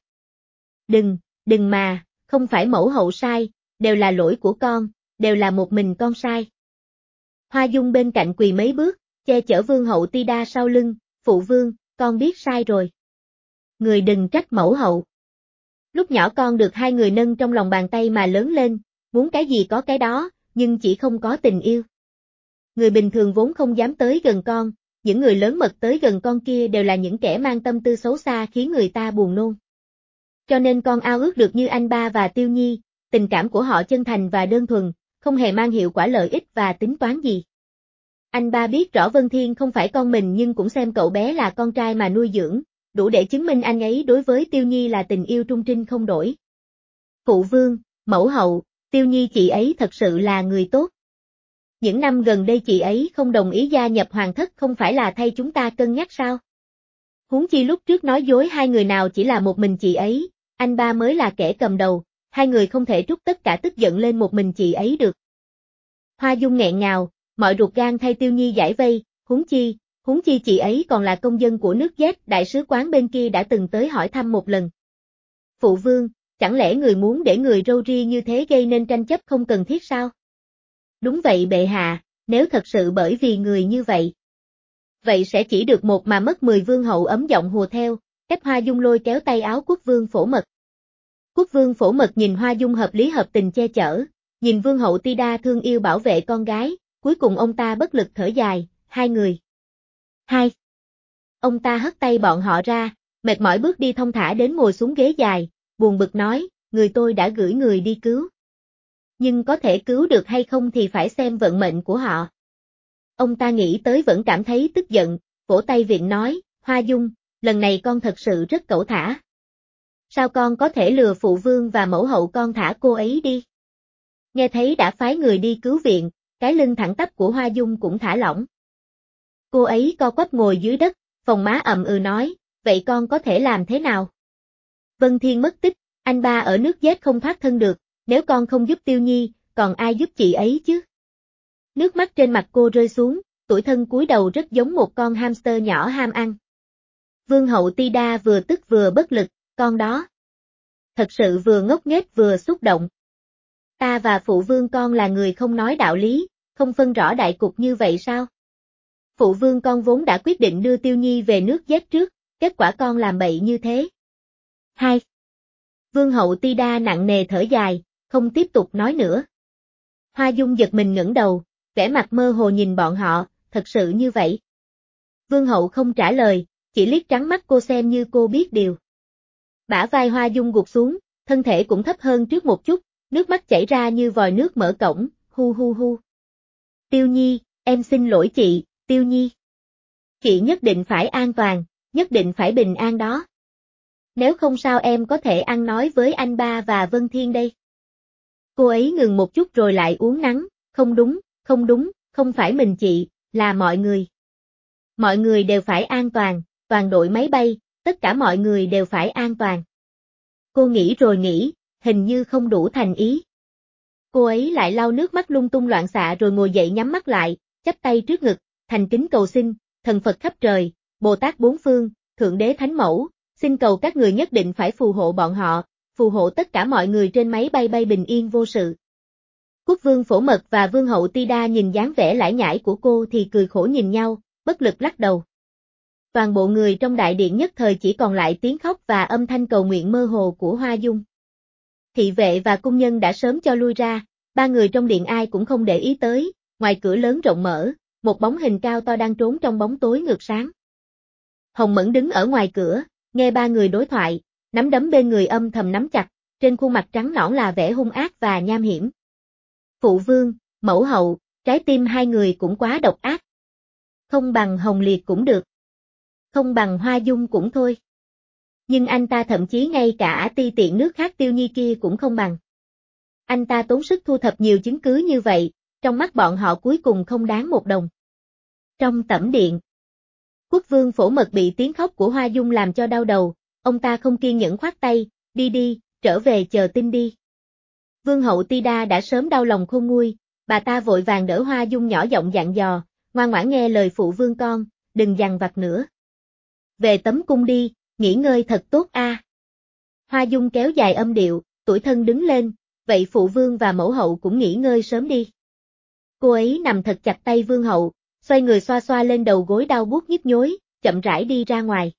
Đừng mà, không phải mẫu hậu sai, đều là lỗi của con, đều là một mình con sai. Hoa Dung bên cạnh quỳ mấy bước, che chở vương hậu Tida sau lưng, phụ vương, con biết sai rồi. Người đừng trách mẫu hậu. Lúc nhỏ con được 2 người nâng trong lòng bàn tay mà lớn lên, muốn cái gì có cái đó, nhưng chỉ không có tình yêu. Người bình thường vốn không dám tới gần con, những người lớn mật tới gần con kia đều là những kẻ mang tâm tư xấu xa khiến người ta buồn nôn. Cho nên con ao ước được như anh ba và Tiêu Nhi, tình cảm của họ chân thành và đơn thuần, không hề mang hiệu quả lợi ích và tính toán gì. Anh ba biết rõ Vân Thiên không phải con mình nhưng cũng xem cậu bé là con trai mà nuôi dưỡng, đủ để chứng minh anh ấy đối với Tiêu Nhi là tình yêu trung trinh không đổi. Phụ vương, mẫu hậu, Tiêu Nhi chị ấy thật sự là người tốt. Những năm gần đây chị ấy không đồng ý gia nhập hoàng thất không phải là thay chúng ta cân nhắc sao? Huống chi lúc trước nói dối 2 người nào chỉ là một mình chị ấy, anh ba mới là kẻ cầm đầu, 2 người không thể trút tất cả tức giận lên một mình chị ấy được. Hoa Dung nghẹn ngào, mọi ruột gan thay Tiêu Nhi giải vây, huống chi chị ấy còn là công dân của nước Z, đại sứ quán bên kia đã từng tới hỏi thăm một lần. Phụ vương, chẳng lẽ người muốn để người râu ria như thế gây nên tranh chấp không cần thiết sao? Đúng vậy bệ hạ, nếu thật sự bởi vì người như vậy. Vậy sẽ chỉ được một mà mất 10 vương hậu ấm giọng hùa theo, ép Hoa Dung lôi kéo tay áo quốc vương Phổ Mật. Quốc vương Phổ Mật nhìn Hoa Dung hợp lý hợp tình che chở, nhìn vương hậu Tida thương yêu bảo vệ con gái, cuối cùng ông ta bất lực thở dài, 2 người. Ông ta hất tay bọn họ ra, mệt mỏi bước đi thong thả đến ngồi xuống ghế dài, buồn bực nói, người tôi đã gửi người đi cứu. Nhưng có thể cứu được hay không thì phải xem vận mệnh của họ. Ông ta nghĩ tới vẫn cảm thấy tức giận, vỗ tay viện nói, Hoa Dung, lần này con thật sự rất cẩu thả. Sao con có thể lừa phụ vương và mẫu hậu con thả cô ấy đi? Nghe thấy đã phái người đi cứu viện, cái lưng thẳng tắp của Hoa Dung cũng thả lỏng. Cô ấy co quắp ngồi dưới đất, phồng má ậm ừ nói, vậy con có thể làm thế nào? Vân Thiên mất tích, anh ba ở nước Z không thoát thân được, nếu con không giúp Tiêu Nhi, còn ai giúp chị ấy chứ? Nước mắt trên mặt cô rơi xuống, tủi thân cúi đầu rất giống một con hamster nhỏ ham ăn. Vương hậu Tida vừa tức vừa bất lực, con đó. Thật sự vừa ngốc nghếch vừa xúc động. Ta và phụ vương con là người không nói đạo lý, không phân rõ đại cục như vậy sao? Phụ vương con vốn đã quyết định đưa Tiêu Nhi về nước Z trước, kết quả con làm bậy như thế. 2. Vương hậu Tida nặng nề thở dài, không tiếp tục nói nữa. Hoa Dung giật mình ngẩng đầu, vẻ mặt mơ hồ nhìn bọn họ, thật sự như vậy. Vương hậu không trả lời, chỉ liếc trắng mắt cô xem như cô biết điều. Bả vai Hoa Dung gục xuống, thân thể cũng thấp hơn trước một chút, nước mắt chảy ra như vòi nước mở cổng, hu hu hu. Tiêu Nhi, em xin lỗi chị, Tiêu Nhi. Chị nhất định phải an toàn, nhất định phải bình an đó. Nếu không sao em có thể ăn nói với anh ba và Vân Thiên đây. Cô ấy ngừng một chút rồi lại uốn nắn, không đúng, không phải mình chị, là mọi người. Mọi người đều phải an toàn, toàn đội máy bay, tất cả mọi người đều phải an toàn. Cô nghĩ rồi nghĩ, hình như không đủ thành ý. Cô ấy lại lau nước mắt lung tung loạn xạ rồi ngồi dậy nhắm mắt lại, chắp tay trước ngực, thành kính cầu xin, thần Phật khắp trời, Bồ Tát bốn phương, Thượng Đế Thánh Mẫu, xin cầu các người nhất định phải phù hộ bọn họ, phù hộ tất cả mọi người trên máy bay bay bình yên vô sự. Quốc vương Phổ Mật và vương hậu Tida nhìn dáng vẻ lải nhải của cô thì cười khổ nhìn nhau, bất lực lắc đầu. Toàn bộ người trong đại điện nhất thời chỉ còn lại tiếng khóc và âm thanh cầu nguyện mơ hồ của Hoa Dung. Thị vệ và cung nhân đã sớm cho lui ra, Ba người trong điện ai cũng không để ý tới, ngoài cửa lớn rộng mở, một bóng hình cao to đang trốn trong bóng tối ngược sáng. Hồng Mẫn đứng ở ngoài cửa, nghe ba người đối thoại, nắm đấm bên người âm thầm nắm chặt, trên khuôn mặt trắng nõn là vẻ hung ác và nham hiểm. Phụ vương, mẫu hậu, trái tim hai người cũng quá độc ác. Không bằng Hồng Liệt cũng được. Không bằng Hoa Dung cũng thôi. Nhưng anh ta thậm chí ngay cả ti tiện nước khác Tiêu Nhi kia cũng không bằng. Anh ta tốn sức thu thập nhiều chứng cứ như vậy, trong mắt bọn họ cuối cùng không đáng một đồng. Trong tẩm điện, Quốc vương Phổ Mật bị tiếng khóc của Hoa Dung làm cho đau đầu, ông ta không kiên nhẫn khoát tay, đi đi, trở về chờ tin đi. Vương hậu Tida đã sớm đau lòng khôn nguôi, bà ta vội vàng đỡ Hoa Dung nhỏ giọng dặn dò, ngoan ngoãn nghe lời phụ vương con, đừng dằn vặt nữa. Về tấm cung đi, nghỉ ngơi thật tốt a. Hoa Dung kéo dài âm điệu, tủi thân đứng lên, vậy phụ vương và mẫu hậu cũng nghỉ ngơi sớm đi. Cô ấy nằm thật chặt tay vương hậu, xoay người xoa xoa lên đầu gối đau buốt nhức nhối, chậm rãi đi ra ngoài.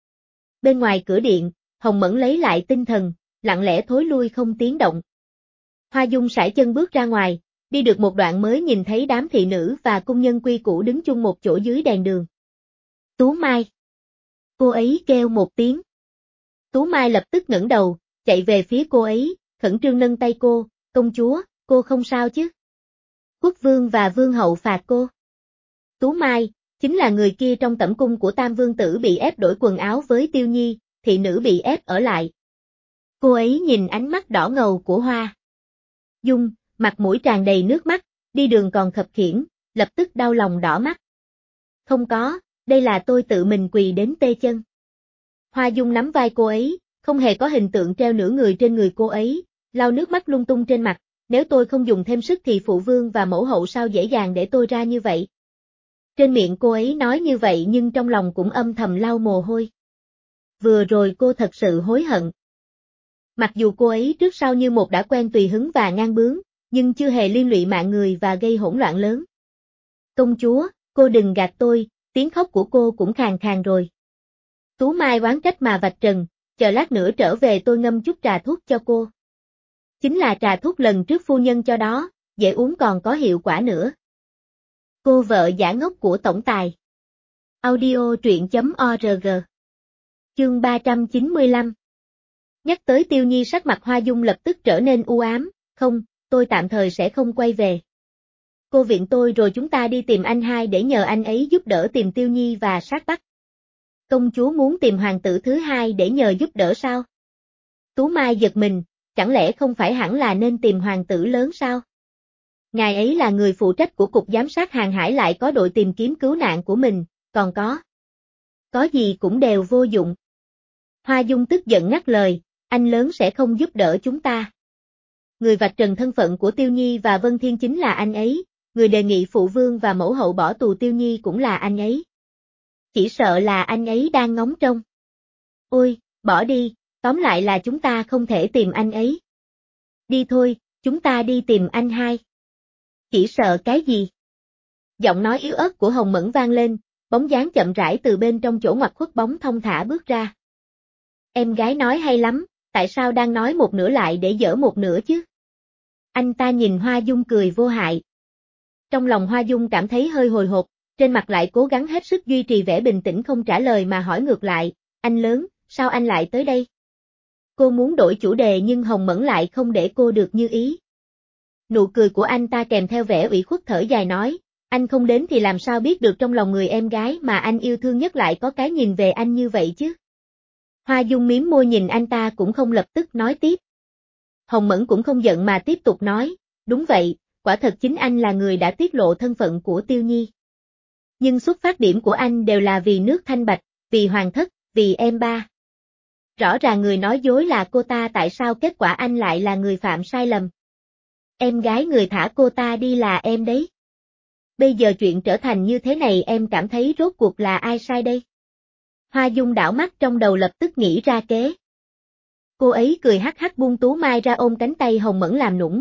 Bên ngoài cửa điện, Hồng Mẫn lấy lại tinh thần, lặng lẽ thối lui không tiếng động. Hoa Dung sải chân bước ra ngoài, đi được một đoạn mới nhìn thấy đám thị nữ và cung nhân quy củ đứng chung một chỗ dưới đèn đường. Tú Mai. Cô ấy kêu một tiếng. Tú Mai lập tức ngẩng đầu, chạy về phía cô ấy, khẩn trương nâng tay cô, công chúa, cô không sao chứ? Quốc vương và vương hậu phạt cô. Tú Mai, chính là người kia trong tẩm cung của Tam Vương Tử bị ép đổi quần áo với Tiêu Nhi, thị nữ bị ép ở lại. Cô ấy nhìn ánh mắt đỏ ngầu của Hoa Dung, mặt mũi tràn đầy nước mắt, đi đường còn khập khiễng, lập tức đau lòng đỏ mắt. Không có, đây là tôi tự mình quỳ đến tê chân. Hoa Dung nắm vai cô ấy, không hề có hình tượng treo nửa người trên người cô ấy, lau nước mắt lung tung trên mặt, nếu tôi không dùng thêm sức thì phụ vương và mẫu hậu sao dễ dàng để tôi ra như vậy. Trên miệng cô ấy nói như vậy nhưng trong lòng cũng âm thầm lau mồ hôi. Vừa rồi cô thật sự hối hận. Mặc dù cô ấy trước sau như một đã quen tùy hứng và ngang bướng, nhưng chưa hề liên lụy mạng người và gây hỗn loạn lớn. Công chúa, cô đừng gạt tôi, tiếng khóc của cô cũng khàn khàn rồi. Tú Mai oán trách mà vạch trần, chờ lát nữa trở về tôi ngâm chút trà thuốc cho cô. Chính là trà thuốc lần trước phu nhân cho đó, dễ uống còn có hiệu quả nữa. Cô vợ giả ngốc của tổng tài. Audio truyện.org. Chương 395. Nhắc tới Tiêu Nhi sắc mặt Hoa Dung lập tức trở nên u ám, không, tôi tạm thời sẽ không quay về. Cô viện tôi rồi chúng ta đi tìm anh hai để nhờ anh ấy giúp đỡ tìm Tiêu Nhi và sát bắt. Công chúa muốn tìm hoàng tử thứ hai để nhờ giúp đỡ sao? Tú Mai giật mình, chẳng lẽ không phải hẳn là nên tìm hoàng tử lớn sao? Ngài ấy là người phụ trách của cục giám sát hàng hải lại có đội tìm kiếm cứu nạn của mình, còn có gì cũng đều vô dụng. Hoa Dung tức giận ngắt lời, anh lớn sẽ không giúp đỡ chúng ta. Người vạch trần thân phận của Tiêu Nhi và Vân Thiên chính là anh ấy, người đề nghị phụ vương và mẫu hậu bỏ tù Tiêu Nhi cũng là anh ấy. Chỉ sợ là anh ấy đang ngóng trông. Ôi, bỏ đi, tóm lại là chúng ta không thể tìm anh ấy. Đi thôi, chúng ta đi tìm anh hai. Chỉ sợ cái gì? Giọng nói yếu ớt của Hồng Mẫn vang lên, bóng dáng chậm rãi từ bên trong chỗ ngoặt khuất bóng thong thả bước ra. Em gái nói hay lắm, tại sao đang nói một nửa lại để dở một nửa chứ? Anh ta nhìn Hoa Dung cười vô hại. Trong lòng Hoa Dung cảm thấy hơi hồi hộp, trên mặt lại cố gắng hết sức duy trì vẻ bình tĩnh không trả lời mà hỏi ngược lại, anh lớn, sao anh lại tới đây? Cô muốn đổi chủ đề nhưng Hồng Mẫn lại không để cô được như ý. Nụ cười của anh ta kèm theo vẻ ủy khuất thở dài nói, anh không đến thì làm sao biết được trong lòng người em gái mà anh yêu thương nhất lại có cái nhìn về anh như vậy chứ? Hoa Dung mím môi nhìn anh ta cũng không lập tức nói tiếp. Hồng Mẫn cũng không giận mà tiếp tục nói, đúng vậy, quả thật chính anh là người đã tiết lộ thân phận của Tiêu Nhi. Nhưng xuất phát điểm của anh đều là vì nước Thanh Bạch, vì hoàng thất, vì em ba. Rõ ràng người nói dối là cô ta, tại sao kết quả anh lại là người phạm sai lầm? Em gái người thả cô ta đi là em đấy. Bây giờ chuyện trở thành như thế này em cảm thấy rốt cuộc là ai sai đây? Hoa Dung đảo mắt trong đầu lập tức nghĩ ra kế. Cô ấy cười hắc hắc buông Tú Mai ra ôm cánh tay Hồng Mẫn làm nũng,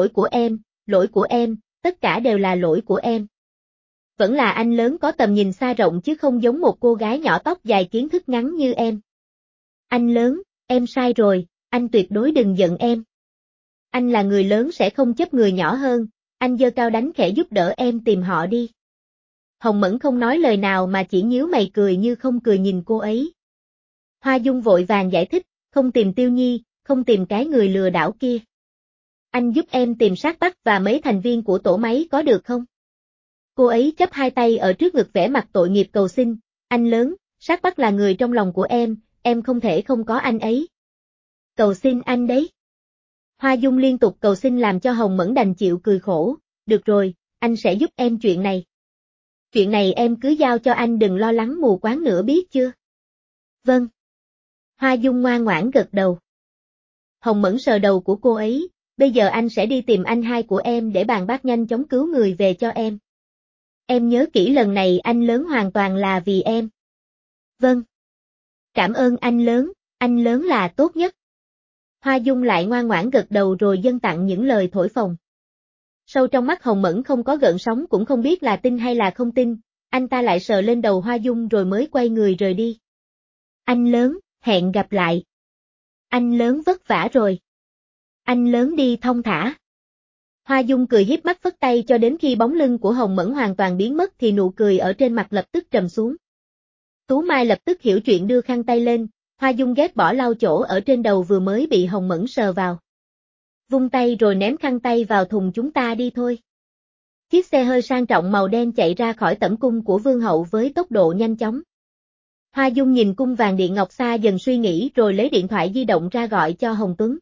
lỗi của em, tất cả đều là lỗi của em. Vẫn là anh lớn có tầm nhìn xa rộng chứ không giống một cô gái nhỏ tóc dài kiến thức ngắn như em. Anh lớn, em sai rồi, anh tuyệt đối đừng giận em. Anh là người lớn sẽ không chấp người nhỏ hơn, anh giơ cao đánh khẽ giúp đỡ em tìm họ đi. Hồng Mẫn không nói lời nào mà chỉ nhíu mày cười như không cười nhìn cô ấy. Hoa Dung vội vàng giải thích, không tìm Tiêu Nhi, không tìm cái người lừa đảo kia. Anh giúp em tìm Sát Bắc và mấy thành viên của tổ máy có được không? Cô ấy chắp hai tay ở trước ngực vẻ mặt tội nghiệp cầu xin, anh lớn, Sát Bắc là người trong lòng của em không thể không có anh ấy. Cầu xin anh đấy. Hoa Dung liên tục cầu xin làm cho Hồng Mẫn đành chịu cười khổ, được rồi, anh sẽ giúp em chuyện này. Chuyện này em cứ giao cho anh đừng lo lắng mù quáng nữa biết chưa? Vâng. Hoa Dung ngoan ngoãn gật đầu. Hồng Mẫn sờ đầu của cô ấy, bây giờ anh sẽ đi tìm anh hai của em để bàn bác nhanh chóng cứu người về cho em. Em nhớ kỹ lần này anh lớn hoàn toàn là vì em. Vâng. Cảm ơn anh lớn là tốt nhất. Hoa Dung lại ngoan ngoãn gật đầu rồi dâng tặng những lời thổi phồng. Sâu trong mắt Hồng Mẫn không có gợn sóng cũng không biết là tin hay là không tin, anh ta lại sờ lên đầu Hoa Dung rồi mới quay người rời đi. Anh lớn, hẹn gặp lại. Anh lớn vất vả rồi. Anh lớn đi thong thả. Hoa Dung cười hiếp mắt phất tay cho đến khi bóng lưng của Hồng Mẫn hoàn toàn biến mất thì nụ cười ở trên mặt lập tức trầm xuống. Tú Mai lập tức hiểu chuyện đưa khăn tay lên, Hoa Dung ghét bỏ lau chỗ ở trên đầu vừa mới bị Hồng Mẫn sờ vào. Vung tay rồi ném khăn tay vào thùng chúng ta đi thôi. Chiếc xe hơi sang trọng màu đen chạy ra khỏi tẩm cung của Vương hậu với tốc độ nhanh chóng. Hoa Dung nhìn cung vàng điện ngọc xa dần suy nghĩ rồi lấy điện thoại di động ra gọi cho Hồng Tuấn.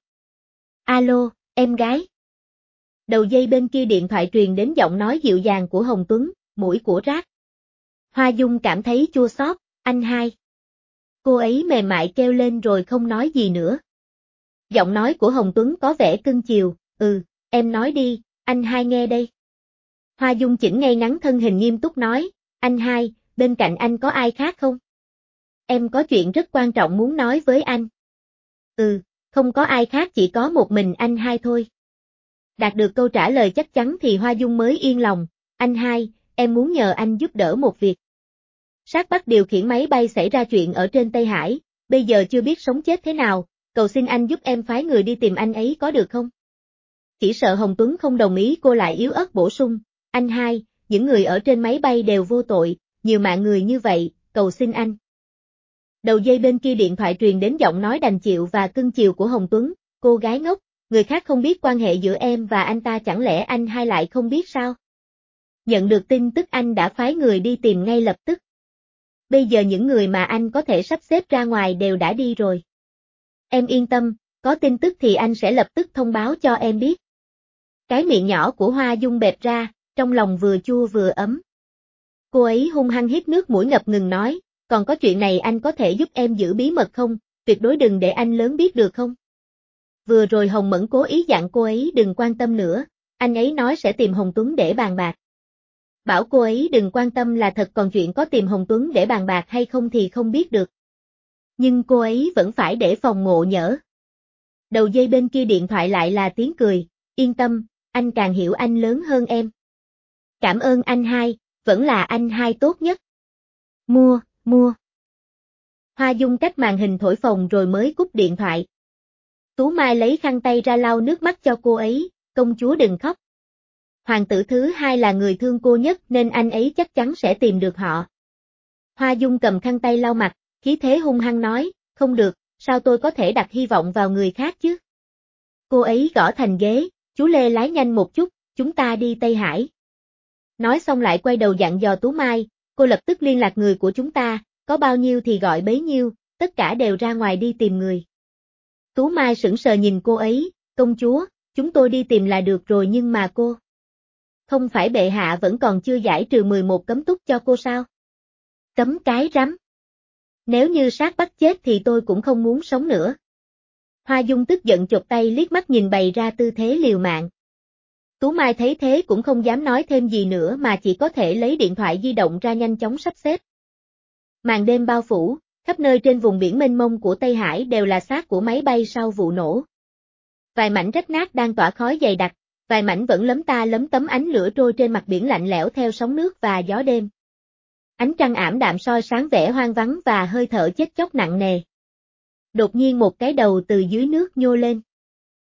Alo, em gái. Đầu dây bên kia điện thoại truyền đến giọng nói dịu dàng của Hồng Tuấn, mũi của rác. Hoa Dung cảm thấy chua xót, anh hai. Cô ấy mềm mại kêu lên rồi không nói gì nữa. Giọng nói của Hồng Tuấn có vẻ cưng chiều, em nói đi, anh hai nghe đây. Hoa Dung chỉnh ngay ngắn thân hình nghiêm túc nói, anh hai, bên cạnh anh có ai khác không? Em có chuyện rất quan trọng muốn nói với anh. Không có ai khác chỉ có một mình anh hai thôi. Đạt được câu trả lời chắc chắn thì Hoa Dung mới yên lòng, anh hai, em muốn nhờ anh giúp đỡ một việc. Sát Bắc điều khiển máy bay xảy ra chuyện ở trên Tây Hải, bây giờ chưa biết sống chết thế nào, cầu xin anh giúp em phái người đi tìm anh ấy có được không? Chỉ sợ Hồng Tuấn không đồng ý cô lại yếu ớt bổ sung, anh hai, những người ở trên máy bay đều vô tội, nhiều mạng người như vậy, cầu xin anh. Đầu dây bên kia điện thoại truyền đến giọng nói đành chịu và cưng chiều của Hồng Tuấn, cô gái ngốc, người khác không biết quan hệ giữa em và anh ta chẳng lẽ anh hai lại không biết sao? Nhận được tin tức anh đã phái người đi tìm ngay lập tức. Bây giờ những người mà anh có thể sắp xếp ra ngoài đều đã đi rồi. Em yên tâm, có tin tức thì anh sẽ lập tức thông báo cho em biết. Cái miệng nhỏ của Hoa Dung bẹp ra, trong lòng vừa chua vừa ấm. Cô ấy hung hăng hít nước mũi ngập ngừng nói, còn có chuyện này anh có thể giúp em giữ bí mật không, tuyệt đối đừng để anh lớn biết được không? Vừa rồi Hồng Mẫn cố ý dặn cô ấy đừng quan tâm nữa, anh ấy nói sẽ tìm Hồng Tuấn để bàn bạc. Bảo cô ấy đừng quan tâm là thật còn chuyện có tìm Hồng Tuấn để bàn bạc hay không thì không biết được. Nhưng cô ấy vẫn phải để phòng ngộ nhỡ. Đầu dây bên kia điện thoại lại là tiếng cười, yên tâm, anh càng hiểu anh lớn hơn em. Cảm ơn anh hai, vẫn là anh hai tốt nhất. Mua. Hoa Dung cách màn hình thổi phồng rồi mới cúp điện thoại. Tú Mai lấy khăn tay ra lau nước mắt cho cô ấy, công chúa đừng khóc. Hoàng tử thứ hai là người thương cô nhất nên anh ấy chắc chắn sẽ tìm được họ. Hoa Dung cầm khăn tay lau mặt, khí thế hung hăng nói, không được, sao tôi có thể đặt hy vọng vào người khác chứ? Cô ấy gõ thành ghế, chú Lê lái nhanh một chút, chúng ta đi Tây Hải. Nói xong lại quay đầu dặn dò Tú Mai, cô lập tức liên lạc người của chúng ta, có bao nhiêu thì gọi bấy nhiêu, tất cả đều ra ngoài đi tìm người. Tú Mai sững sờ nhìn cô ấy, công chúa, chúng tôi đi tìm là được rồi nhưng mà cô. Không phải bệ hạ vẫn còn chưa giải trừ 11 cấm túc cho cô sao? Cấm cái rắm. Nếu như Sát Bắc chết thì tôi cũng không muốn sống nữa. Hoa Dung tức giận chộp tay liếc mắt nhìn bày ra tư thế liều mạng. Tú Mai thấy thế cũng không dám nói thêm gì nữa mà chỉ có thể lấy điện thoại di động ra nhanh chóng sắp xếp. Màn đêm bao phủ, khắp nơi trên vùng biển mênh mông của Tây Hải đều là xác của máy bay sau vụ nổ. Vài mảnh rách nát đang tỏa khói dày đặc, vài mảnh vẫn lấm ta lấm tấm ánh lửa trôi trên mặt biển lạnh lẽo theo sóng nước và gió đêm. Ánh trăng ảm đạm soi sáng vẻ hoang vắng và hơi thở chết chóc nặng nề. Đột nhiên một cái đầu từ dưới nước nhô lên.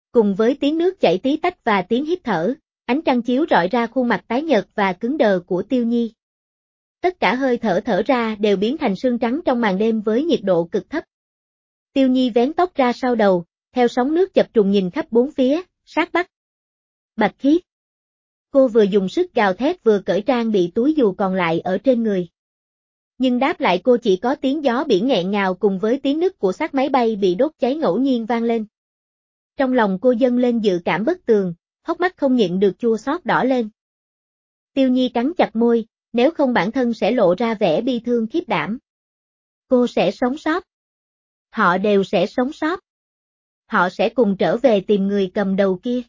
Cùng với tiếng nước chảy tí tách và tiếng hít thở, ánh trăng chiếu rọi ra khuôn mặt tái nhợt và cứng đờ của Tiêu Nhi. Tất cả hơi thở thở ra đều biến thành sương trắng trong màn đêm với nhiệt độ cực thấp. Tiêu Nhi vén tóc ra sau đầu, theo sóng nước chập trùng nhìn khắp bốn phía, sát Bắc. Bạch Khiết. Cô vừa dùng sức gào thét vừa cởi trang bị túi dù còn lại ở trên người. Nhưng đáp lại cô chỉ có tiếng gió biển nghẹn ngào cùng với tiếng nứt của xác máy bay bị đốt cháy ngẫu nhiên vang lên. Trong lòng cô dâng lên dự cảm bất tường, hốc mắt không nhịn được chua xót đỏ lên. Tiêu Nhi cắn chặt môi, nếu không bản thân sẽ lộ ra vẻ bi thương khiếp đảm. Cô sẽ sống sót. Họ đều sẽ sống sót. Họ sẽ cùng trở về tìm người cầm đầu kia.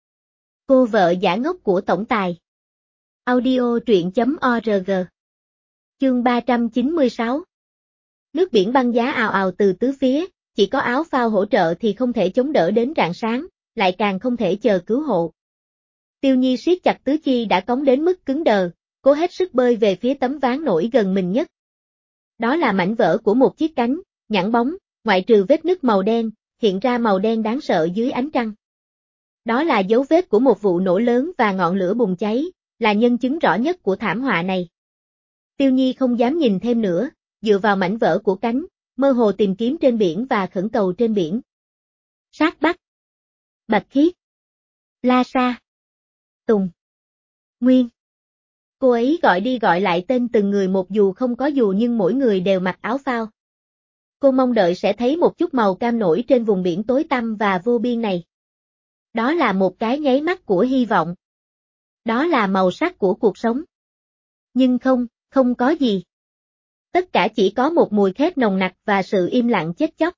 Cô vợ giả ngốc của tổng tài. Audio truyện.org. Chương 396. Nước biển băng giá ào ào từ tứ phía, chỉ có áo phao hỗ trợ thì không thể chống đỡ đến rạng sáng, lại càng không thể chờ cứu hộ. Tiêu Nhi siết chặt tứ chi đã cống đến mức cứng đờ, cố hết sức bơi về phía tấm ván nổi gần mình nhất. Đó là mảnh vỡ của một chiếc cánh, nhẵn bóng, ngoại trừ vết nứt màu đen, hiện ra màu đen đáng sợ dưới ánh trăng. Đó là dấu vết của một vụ nổ lớn và ngọn lửa bùng cháy, là nhân chứng rõ nhất của thảm họa này. Tiêu Nhi không dám nhìn thêm nữa, dựa vào mảnh vỡ của cánh, mơ hồ tìm kiếm trên biển và khẩn cầu trên biển. Sát Bắc. Bạch Khiết. La Sa. Tùng. Nguyên. Cô ấy gọi đi gọi lại tên từng người một dù không có dù nhưng mỗi người đều mặc áo phao. Cô mong đợi sẽ thấy một chút màu cam nổi trên vùng biển tối tăm và vô biên này. Đó là một cái nháy mắt của hy vọng. Đó là màu sắc của cuộc sống. Nhưng không có gì. Tất cả chỉ có một mùi khét nồng nặc và sự im lặng chết chóc.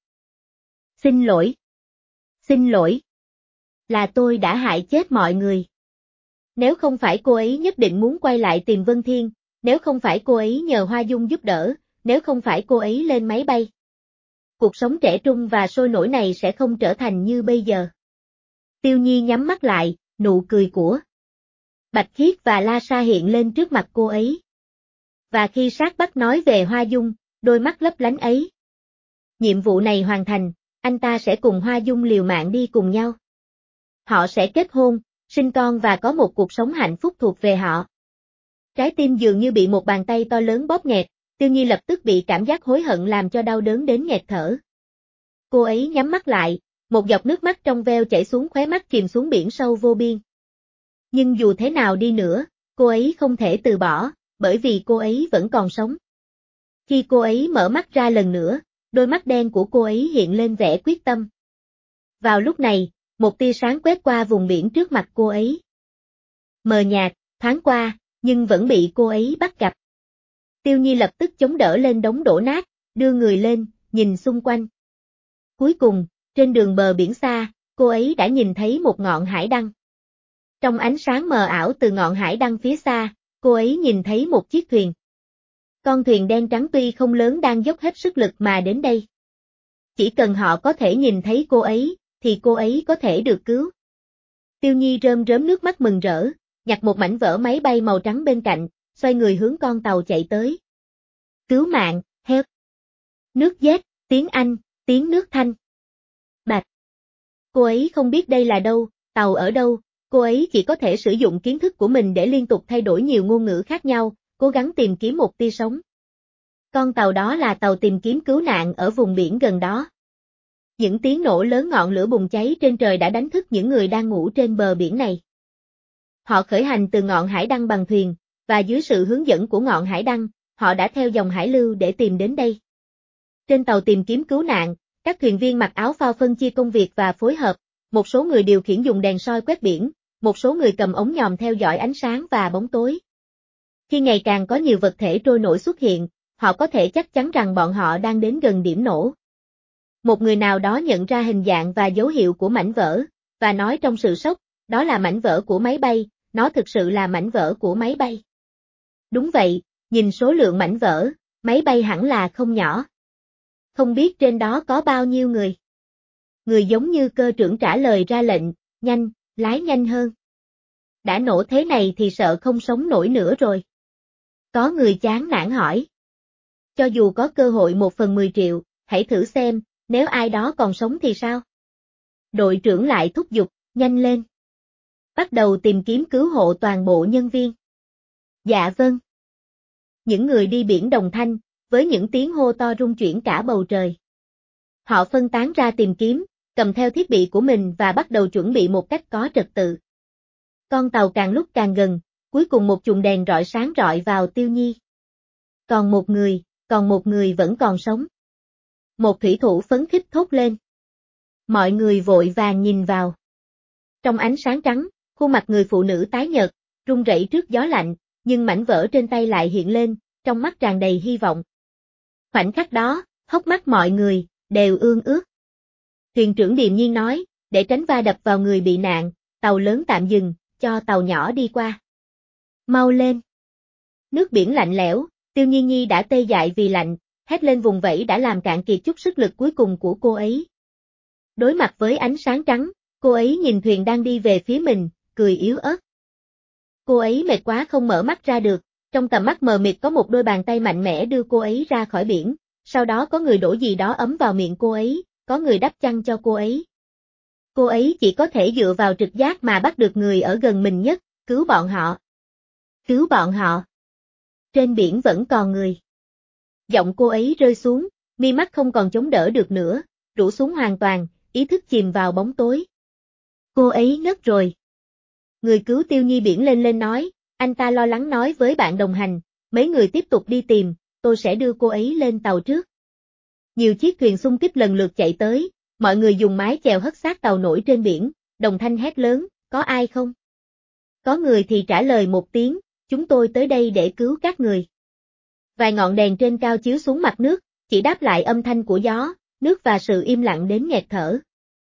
Xin lỗi. Xin lỗi. Là tôi đã hại chết mọi người. Nếu không phải cô ấy nhất định muốn quay lại tìm Vân Thiên, nếu không phải cô ấy nhờ Hoa Dung giúp đỡ, nếu không phải cô ấy lên máy bay. Cuộc sống trẻ trung và sôi nổi này sẽ không trở thành như bây giờ. Tiêu Nhi nhắm mắt lại, nụ cười của Bạch Khiết và La Sa hiện lên trước mặt cô ấy. Và khi Sát Bắc nói về Hoa Dung, đôi mắt lấp lánh ấy. Nhiệm vụ này hoàn thành, anh ta sẽ cùng Hoa Dung liều mạng đi cùng nhau. Họ sẽ kết hôn, sinh con và có một cuộc sống hạnh phúc thuộc về họ. Trái tim dường như bị một bàn tay to lớn bóp nghẹt, Tiêu Nhi lập tức bị cảm giác hối hận làm cho đau đớn đến nghẹt thở. Cô ấy nhắm mắt lại, một giọt nước mắt trong veo chảy xuống khóe mắt chìm xuống biển sâu vô biên. Nhưng dù thế nào đi nữa, cô ấy không thể từ bỏ, bởi vì cô ấy vẫn còn sống. Khi cô ấy mở mắt ra lần nữa, đôi mắt đen của cô ấy hiện lên vẻ quyết tâm. Vào lúc này, một tia sáng quét qua vùng biển trước mặt cô ấy. Mờ nhạt, thoáng qua, nhưng vẫn bị cô ấy bắt gặp. Tiêu Nhi lập tức chống đỡ lên đống đổ nát, đưa người lên, nhìn xung quanh. Cuối cùng, trên đường bờ biển xa, cô ấy đã nhìn thấy một ngọn hải đăng. Trong ánh sáng mờ ảo từ ngọn hải đăng phía xa, cô ấy nhìn thấy một chiếc thuyền. Con thuyền đen trắng tuy không lớn đang dốc hết sức lực mà đến đây. Chỉ cần họ có thể nhìn thấy cô ấy, thì cô ấy có thể được cứu. Tiêu Nhi rơm rớm nước mắt mừng rỡ, nhặt một mảnh vỡ máy bay màu trắng bên cạnh, xoay người hướng con tàu chạy tới. Cứu mạng, help. Nước dét, tiếng Anh, tiếng nước Thanh. Bạch. Cô ấy không biết đây là đâu, tàu ở đâu, cô ấy chỉ có thể sử dụng kiến thức của mình để liên tục thay đổi nhiều ngôn ngữ khác nhau, cố gắng tìm kiếm một tia sống. Con tàu đó là tàu tìm kiếm cứu nạn ở vùng biển gần đó. Những tiếng nổ lớn ngọn lửa bùng cháy trên trời đã đánh thức những người đang ngủ trên bờ biển này. Họ khởi hành từ ngọn hải đăng bằng thuyền, và dưới sự hướng dẫn của ngọn hải đăng, họ đã theo dòng hải lưu để tìm đến đây. Trên tàu tìm kiếm cứu nạn, các thuyền viên mặc áo phao phân chia công việc và phối hợp, một số người điều khiển dùng đèn soi quét biển, một số người cầm ống nhòm theo dõi ánh sáng và bóng tối. Khi ngày càng có nhiều vật thể trôi nổi xuất hiện, họ có thể chắc chắn rằng bọn họ đang đến gần điểm nổ. Một người nào đó nhận ra hình dạng và dấu hiệu của mảnh vỡ, và nói trong sự sốc, đó là mảnh vỡ của máy bay, nó thực sự là mảnh vỡ của máy bay. Đúng vậy, nhìn số lượng mảnh vỡ, máy bay hẳn là không nhỏ. Không biết trên đó có bao nhiêu người. Người giống như cơ trưởng trả lời ra lệnh, nhanh, lái nhanh hơn. Đã nổ thế này thì sợ không sống nổi nữa rồi. Có người chán nản hỏi. Cho dù có cơ hội 1/10 triệu, hãy thử xem, nếu ai đó còn sống thì sao? Đội trưởng lại thúc giục, nhanh lên. Bắt đầu tìm kiếm cứu hộ toàn bộ nhân viên. Dạ vâng. Những người đi biển đồng thanh, với những tiếng hô to rung chuyển cả bầu trời. Họ phân tán ra tìm kiếm, cầm theo thiết bị của mình và bắt đầu chuẩn bị một cách có trật tự. Con tàu càng lúc càng gần, cuối cùng một chùm đèn rọi sáng rọi vào Tiêu Nhi. Còn một người vẫn còn sống. Một thủy thủ phấn khích thốt lên. Mọi người vội vàng nhìn vào. Trong ánh sáng trắng, khuôn mặt người phụ nữ tái nhợt, run rẩy trước gió lạnh, nhưng mảnh vỡ trên tay lại hiện lên, trong mắt tràn đầy hy vọng. Khoảnh khắc đó, hốc mắt mọi người đều ương ướt. Thuyền trưởng điềm nhiên nói, để tránh va đập vào người bị nạn, tàu lớn tạm dừng, cho tàu nhỏ đi qua. Mau lên. Nước biển lạnh lẽo, Tiêu Nhiên Nhi đã tê dại vì lạnh, hét lên vùng vẫy đã làm cạn kiệt chút sức lực cuối cùng của cô ấy. Đối mặt với ánh sáng trắng, cô ấy nhìn thuyền đang đi về phía mình, cười yếu ớt. Cô ấy mệt quá không mở mắt ra được, trong tầm mắt mờ mịt có một đôi bàn tay mạnh mẽ đưa cô ấy ra khỏi biển, sau đó có người đổ gì đó ấm vào miệng cô ấy, có người đắp chăn cho cô ấy. Cô ấy chỉ có thể dựa vào trực giác mà bắt được người ở gần mình nhất, cứu bọn họ. Cứu bọn họ. Trên biển vẫn còn người. Giọng cô ấy rơi xuống, mi mắt không còn chống đỡ được nữa, rũ xuống hoàn toàn, ý thức chìm vào bóng tối. Cô ấy ngất rồi. Người cứu Tiêu Nhi biển lên nói, anh ta lo lắng nói với bạn đồng hành, mấy người tiếp tục đi tìm, tôi sẽ đưa cô ấy lên tàu trước. Nhiều chiếc thuyền xung kích lần lượt chạy tới, mọi người dùng mái chèo hất xác tàu nổi trên biển, đồng thanh hét lớn, có ai không? Có người thì trả lời một tiếng, chúng tôi tới đây để cứu các người. Vài ngọn đèn trên cao chiếu xuống mặt nước, chỉ đáp lại âm thanh của gió, nước và sự im lặng đến nghẹt thở.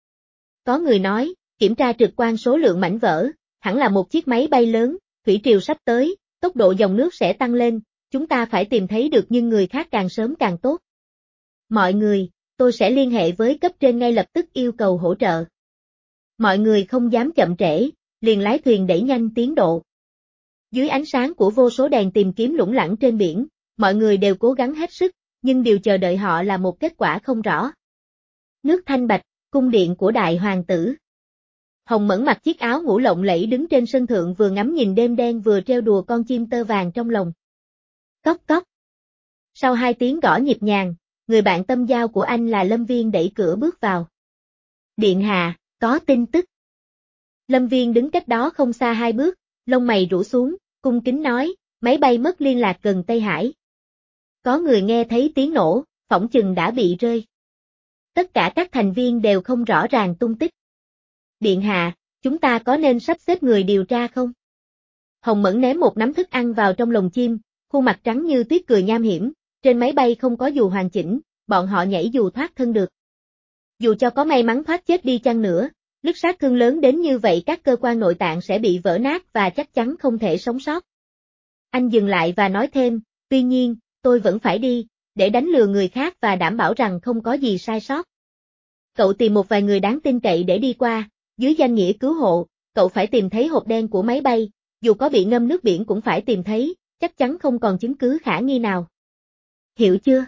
Có người nói, kiểm tra trực quan số lượng mảnh vỡ, hẳn là một chiếc máy bay lớn, thủy triều sắp tới, tốc độ dòng nước sẽ tăng lên, chúng ta phải tìm thấy được nhưng người khác càng sớm càng tốt. Mọi người, tôi sẽ liên hệ với cấp trên ngay lập tức yêu cầu hỗ trợ. Mọi người không dám chậm trễ, liền lái thuyền đẩy nhanh tiến độ. Dưới ánh sáng của vô số đèn tìm kiếm lủng lẳng trên biển, mọi người đều cố gắng hết sức, nhưng điều chờ đợi họ là một kết quả không rõ. Nước thanh bạch, cung điện của đại hoàng tử. Hồng Mẫn mặc chiếc áo ngủ lộng lẫy đứng trên sân thượng vừa ngắm nhìn đêm đen vừa trêu đùa con chim tơ vàng trong lồng. Cốc cốc. Sau 2 tiếng gõ nhịp nhàng, người bạn tâm giao của anh là Lâm Viên đẩy cửa bước vào. Điện hạ, có tin tức. Lâm Viên đứng cách đó không xa 2 bước, lông mày rũ xuống, cung kính nói, máy bay mất liên lạc gần Tây Hải. Có người nghe thấy tiếng nổ, phỏng chừng đã bị rơi. Tất cả các thành viên đều không rõ ràng tung tích. Điện hạ, chúng ta có nên sắp xếp người điều tra không? Hồng Mẫn ném một nắm thức ăn vào trong lồng chim, khuôn mặt trắng như tuyết cười nham hiểm, trên máy bay không có dù hoàn chỉnh, bọn họ nhảy dù thoát thân được. Dù cho có may mắn thoát chết đi chăng nữa, lúc sát thương lớn đến như vậy các cơ quan nội tạng sẽ bị vỡ nát và chắc chắn không thể sống sót. Anh dừng lại và nói thêm, tuy nhiên, tôi vẫn phải đi, để đánh lừa người khác và đảm bảo rằng không có gì sai sót. Cậu tìm một vài người đáng tin cậy để đi qua, dưới danh nghĩa cứu hộ, cậu phải tìm thấy hộp đen của máy bay, dù có bị ngâm nước biển cũng phải tìm thấy, chắc chắn không còn chứng cứ khả nghi nào. Hiểu chưa?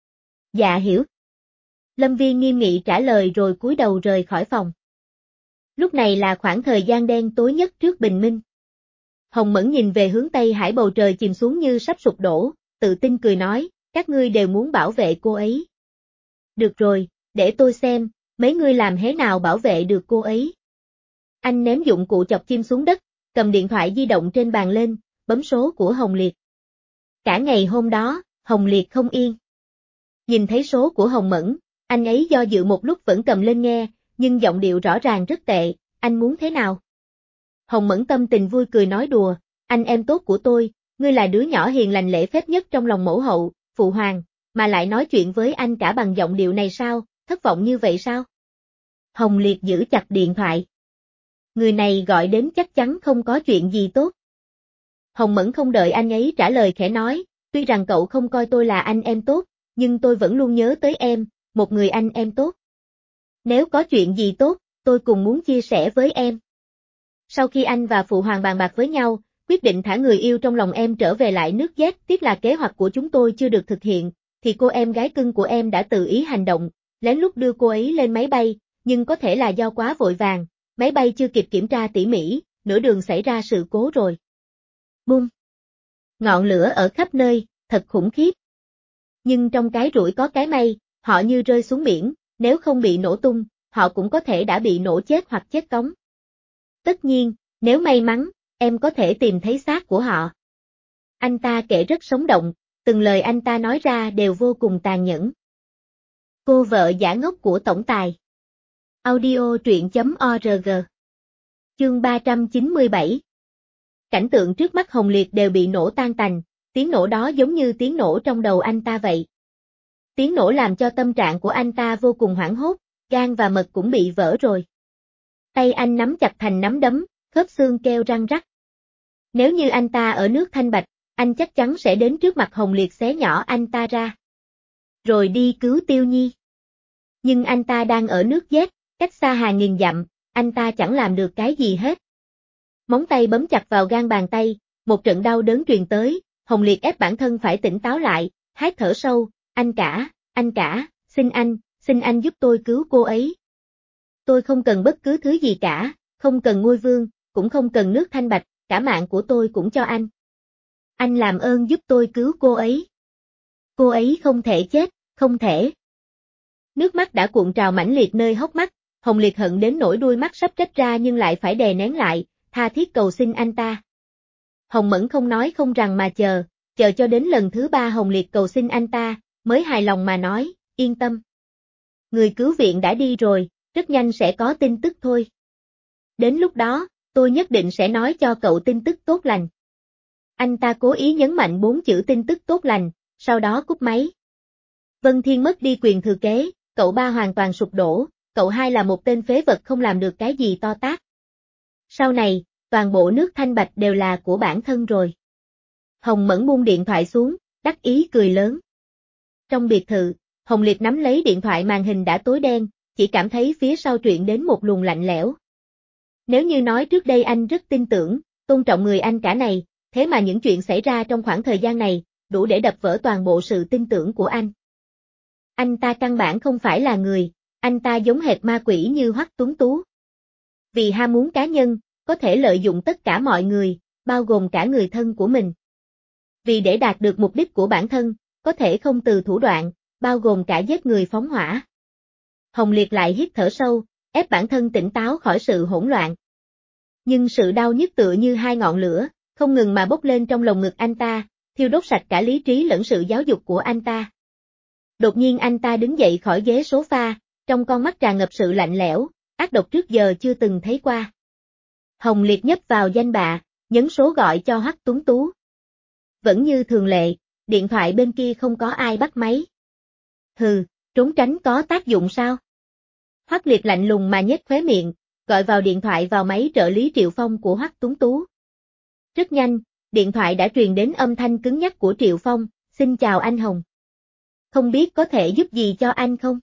Dạ hiểu. Lâm Viên nghiêm nghị trả lời rồi cúi đầu rời khỏi phòng. Lúc này là khoảng thời gian đen tối nhất trước bình minh. Hồng Mẫn nhìn về hướng Tây Hải, bầu trời chìm xuống như sắp sụp đổ, tự tin cười nói, các ngươi đều muốn bảo vệ cô ấy. Được rồi, để tôi xem, mấy ngươi làm thế nào bảo vệ được cô ấy. Anh ném dụng cụ chọc chim xuống đất, cầm điện thoại di động trên bàn lên, bấm số của Hồng Liệt. Cả ngày hôm đó, Hồng Liệt không yên. Nhìn thấy số của Hồng Mẫn, anh ấy do dự một lúc vẫn cầm lên nghe, nhưng giọng điệu rõ ràng rất tệ, anh muốn thế nào? Hồng Mẫn tâm tình vui cười nói đùa, anh em tốt của tôi, ngươi là đứa nhỏ hiền lành lễ phép nhất trong lòng mẫu hậu, phụ hoàng, mà lại nói chuyện với anh cả bằng giọng điệu này sao, thất vọng như vậy sao? Hồng Liệt giữ chặt điện thoại. Người này gọi đến chắc chắn không có chuyện gì tốt. Hồng Mẫn không đợi anh ấy trả lời khẽ nói, tuy rằng cậu không coi tôi là anh em tốt, nhưng tôi vẫn luôn nhớ tới em, một người anh em tốt. Nếu có chuyện gì tốt, tôi cùng muốn chia sẻ với em. Sau khi anh và phụ hoàng bàn bạc với nhau, quyết định thả người yêu trong lòng em trở về lại nước Z, tiếc là kế hoạch của chúng tôi chưa được thực hiện, thì cô em gái cưng của em đã tự ý hành động, lén lút đưa cô ấy lên máy bay, nhưng có thể là do quá vội vàng, máy bay chưa kịp kiểm tra tỉ mỉ, nửa đường xảy ra sự cố rồi. Bung! Ngọn lửa ở khắp nơi, thật khủng khiếp. Nhưng trong cái rủi có cái may, họ như rơi xuống biển, nếu không bị nổ tung, họ cũng có thể đã bị nổ chết hoặc chết cóng. Tất nhiên, nếu may mắn, em có thể tìm thấy xác của họ. Anh ta kể rất sống động, từng lời anh ta nói ra đều vô cùng tàn nhẫn. Cô vợ giả ngốc của tổng tài. Audio truyện.org. Chương 397. Cảnh tượng trước mắt Hồng Liệt đều bị nổ tan tành, tiếng nổ đó giống như tiếng nổ trong đầu anh ta vậy. Tiếng nổ làm cho tâm trạng của anh ta vô cùng hoảng hốt, gan và mật cũng bị vỡ rồi. Tay anh nắm chặt thành nắm đấm, khớp xương kêu răng rắc. Nếu như anh ta ở nước thanh bạch, anh chắc chắn sẽ đến trước mặt Hồng Liệt xé nhỏ anh ta ra. Rồi đi cứu Tiêu Nhi. Nhưng anh ta đang ở nước Z, cách xa hàng nghìn dặm, anh ta chẳng làm được cái gì hết. Móng tay bấm chặt vào gan bàn tay, một trận đau đớn truyền tới, Hồng Liệt ép bản thân phải tỉnh táo lại, hít thở sâu, anh cả, xin anh giúp tôi cứu cô ấy. Tôi không cần bất cứ thứ gì cả, không cần ngôi vương, cũng không cần nước thanh bạch, cả mạng của tôi cũng cho anh. Anh làm ơn giúp tôi cứu cô ấy. Cô ấy không thể chết, không thể. Nước mắt đã cuộn trào mãnh liệt nơi hốc mắt, Hồng Liệt hận đến nỗi đuôi mắt sắp rách ra nhưng lại phải đè nén lại, tha thiết cầu xin anh ta. Hồng Mẫn không nói không rằng mà chờ cho đến lần thứ 3 Hồng Liệt cầu xin anh ta, mới hài lòng mà nói, yên tâm. Người cứu viện đã đi rồi, rất nhanh sẽ có tin tức thôi. Đến lúc đó, tôi nhất định sẽ nói cho cậu tin tức tốt lành. Anh ta cố ý nhấn mạnh 4 chữ tin tức tốt lành, sau đó cúp máy. Vân Thiên mất đi quyền thừa kế, cậu ba hoàn toàn sụp đổ, cậu hai là một tên phế vật không làm được cái gì to tát. Sau này, toàn bộ nước thanh bạch đều là của bản thân rồi. Hồng Mẫn buông điện thoại xuống, đắc ý cười lớn. Trong biệt thự, Hồng Liệt nắm lấy điện thoại màn hình đã tối đen, chỉ cảm thấy phía sau truyền đến một luồng lạnh lẽo. Nếu như nói trước đây anh rất tin tưởng, tôn trọng người anh cả này, thế mà những chuyện xảy ra trong khoảng thời gian này, đủ để đập vỡ toàn bộ sự tin tưởng của anh. Anh ta căn bản không phải là người, anh ta giống hệt ma quỷ như Hoắc Tuấn Tú. Vì ham muốn cá nhân, có thể lợi dụng tất cả mọi người, bao gồm cả người thân của mình. Vì để đạt được mục đích của bản thân, có thể không từ thủ đoạn, bao gồm cả giết người phóng hỏa. Hồng Liệt lại hít thở sâu, ép bản thân tỉnh táo khỏi sự hỗn loạn. Nhưng sự đau nhức tựa như hai ngọn lửa, không ngừng mà bốc lên trong lồng ngực anh ta, thiêu đốt sạch cả lý trí lẫn sự giáo dục của anh ta. Đột nhiên anh ta đứng dậy khỏi ghế sofa, trong con mắt tràn ngập sự lạnh lẽo, ác độc trước giờ chưa từng thấy qua. Hồng Liệt nhấp vào danh bạ, nhấn số gọi cho Hoắc Tuấn Tú. Vẫn như thường lệ, điện thoại bên kia không có ai bắt máy. Hừ, trốn tránh có tác dụng sao? Hoắc Liệt lạnh lùng mà nhếch khóe miệng, gọi vào điện thoại vào máy trợ lý Triệu Phong của Hoắc Tuấn Tú. Rất nhanh, điện thoại đã truyền đến âm thanh cứng nhắc của Triệu Phong, xin chào anh Hồng. Không biết có thể giúp gì cho anh không?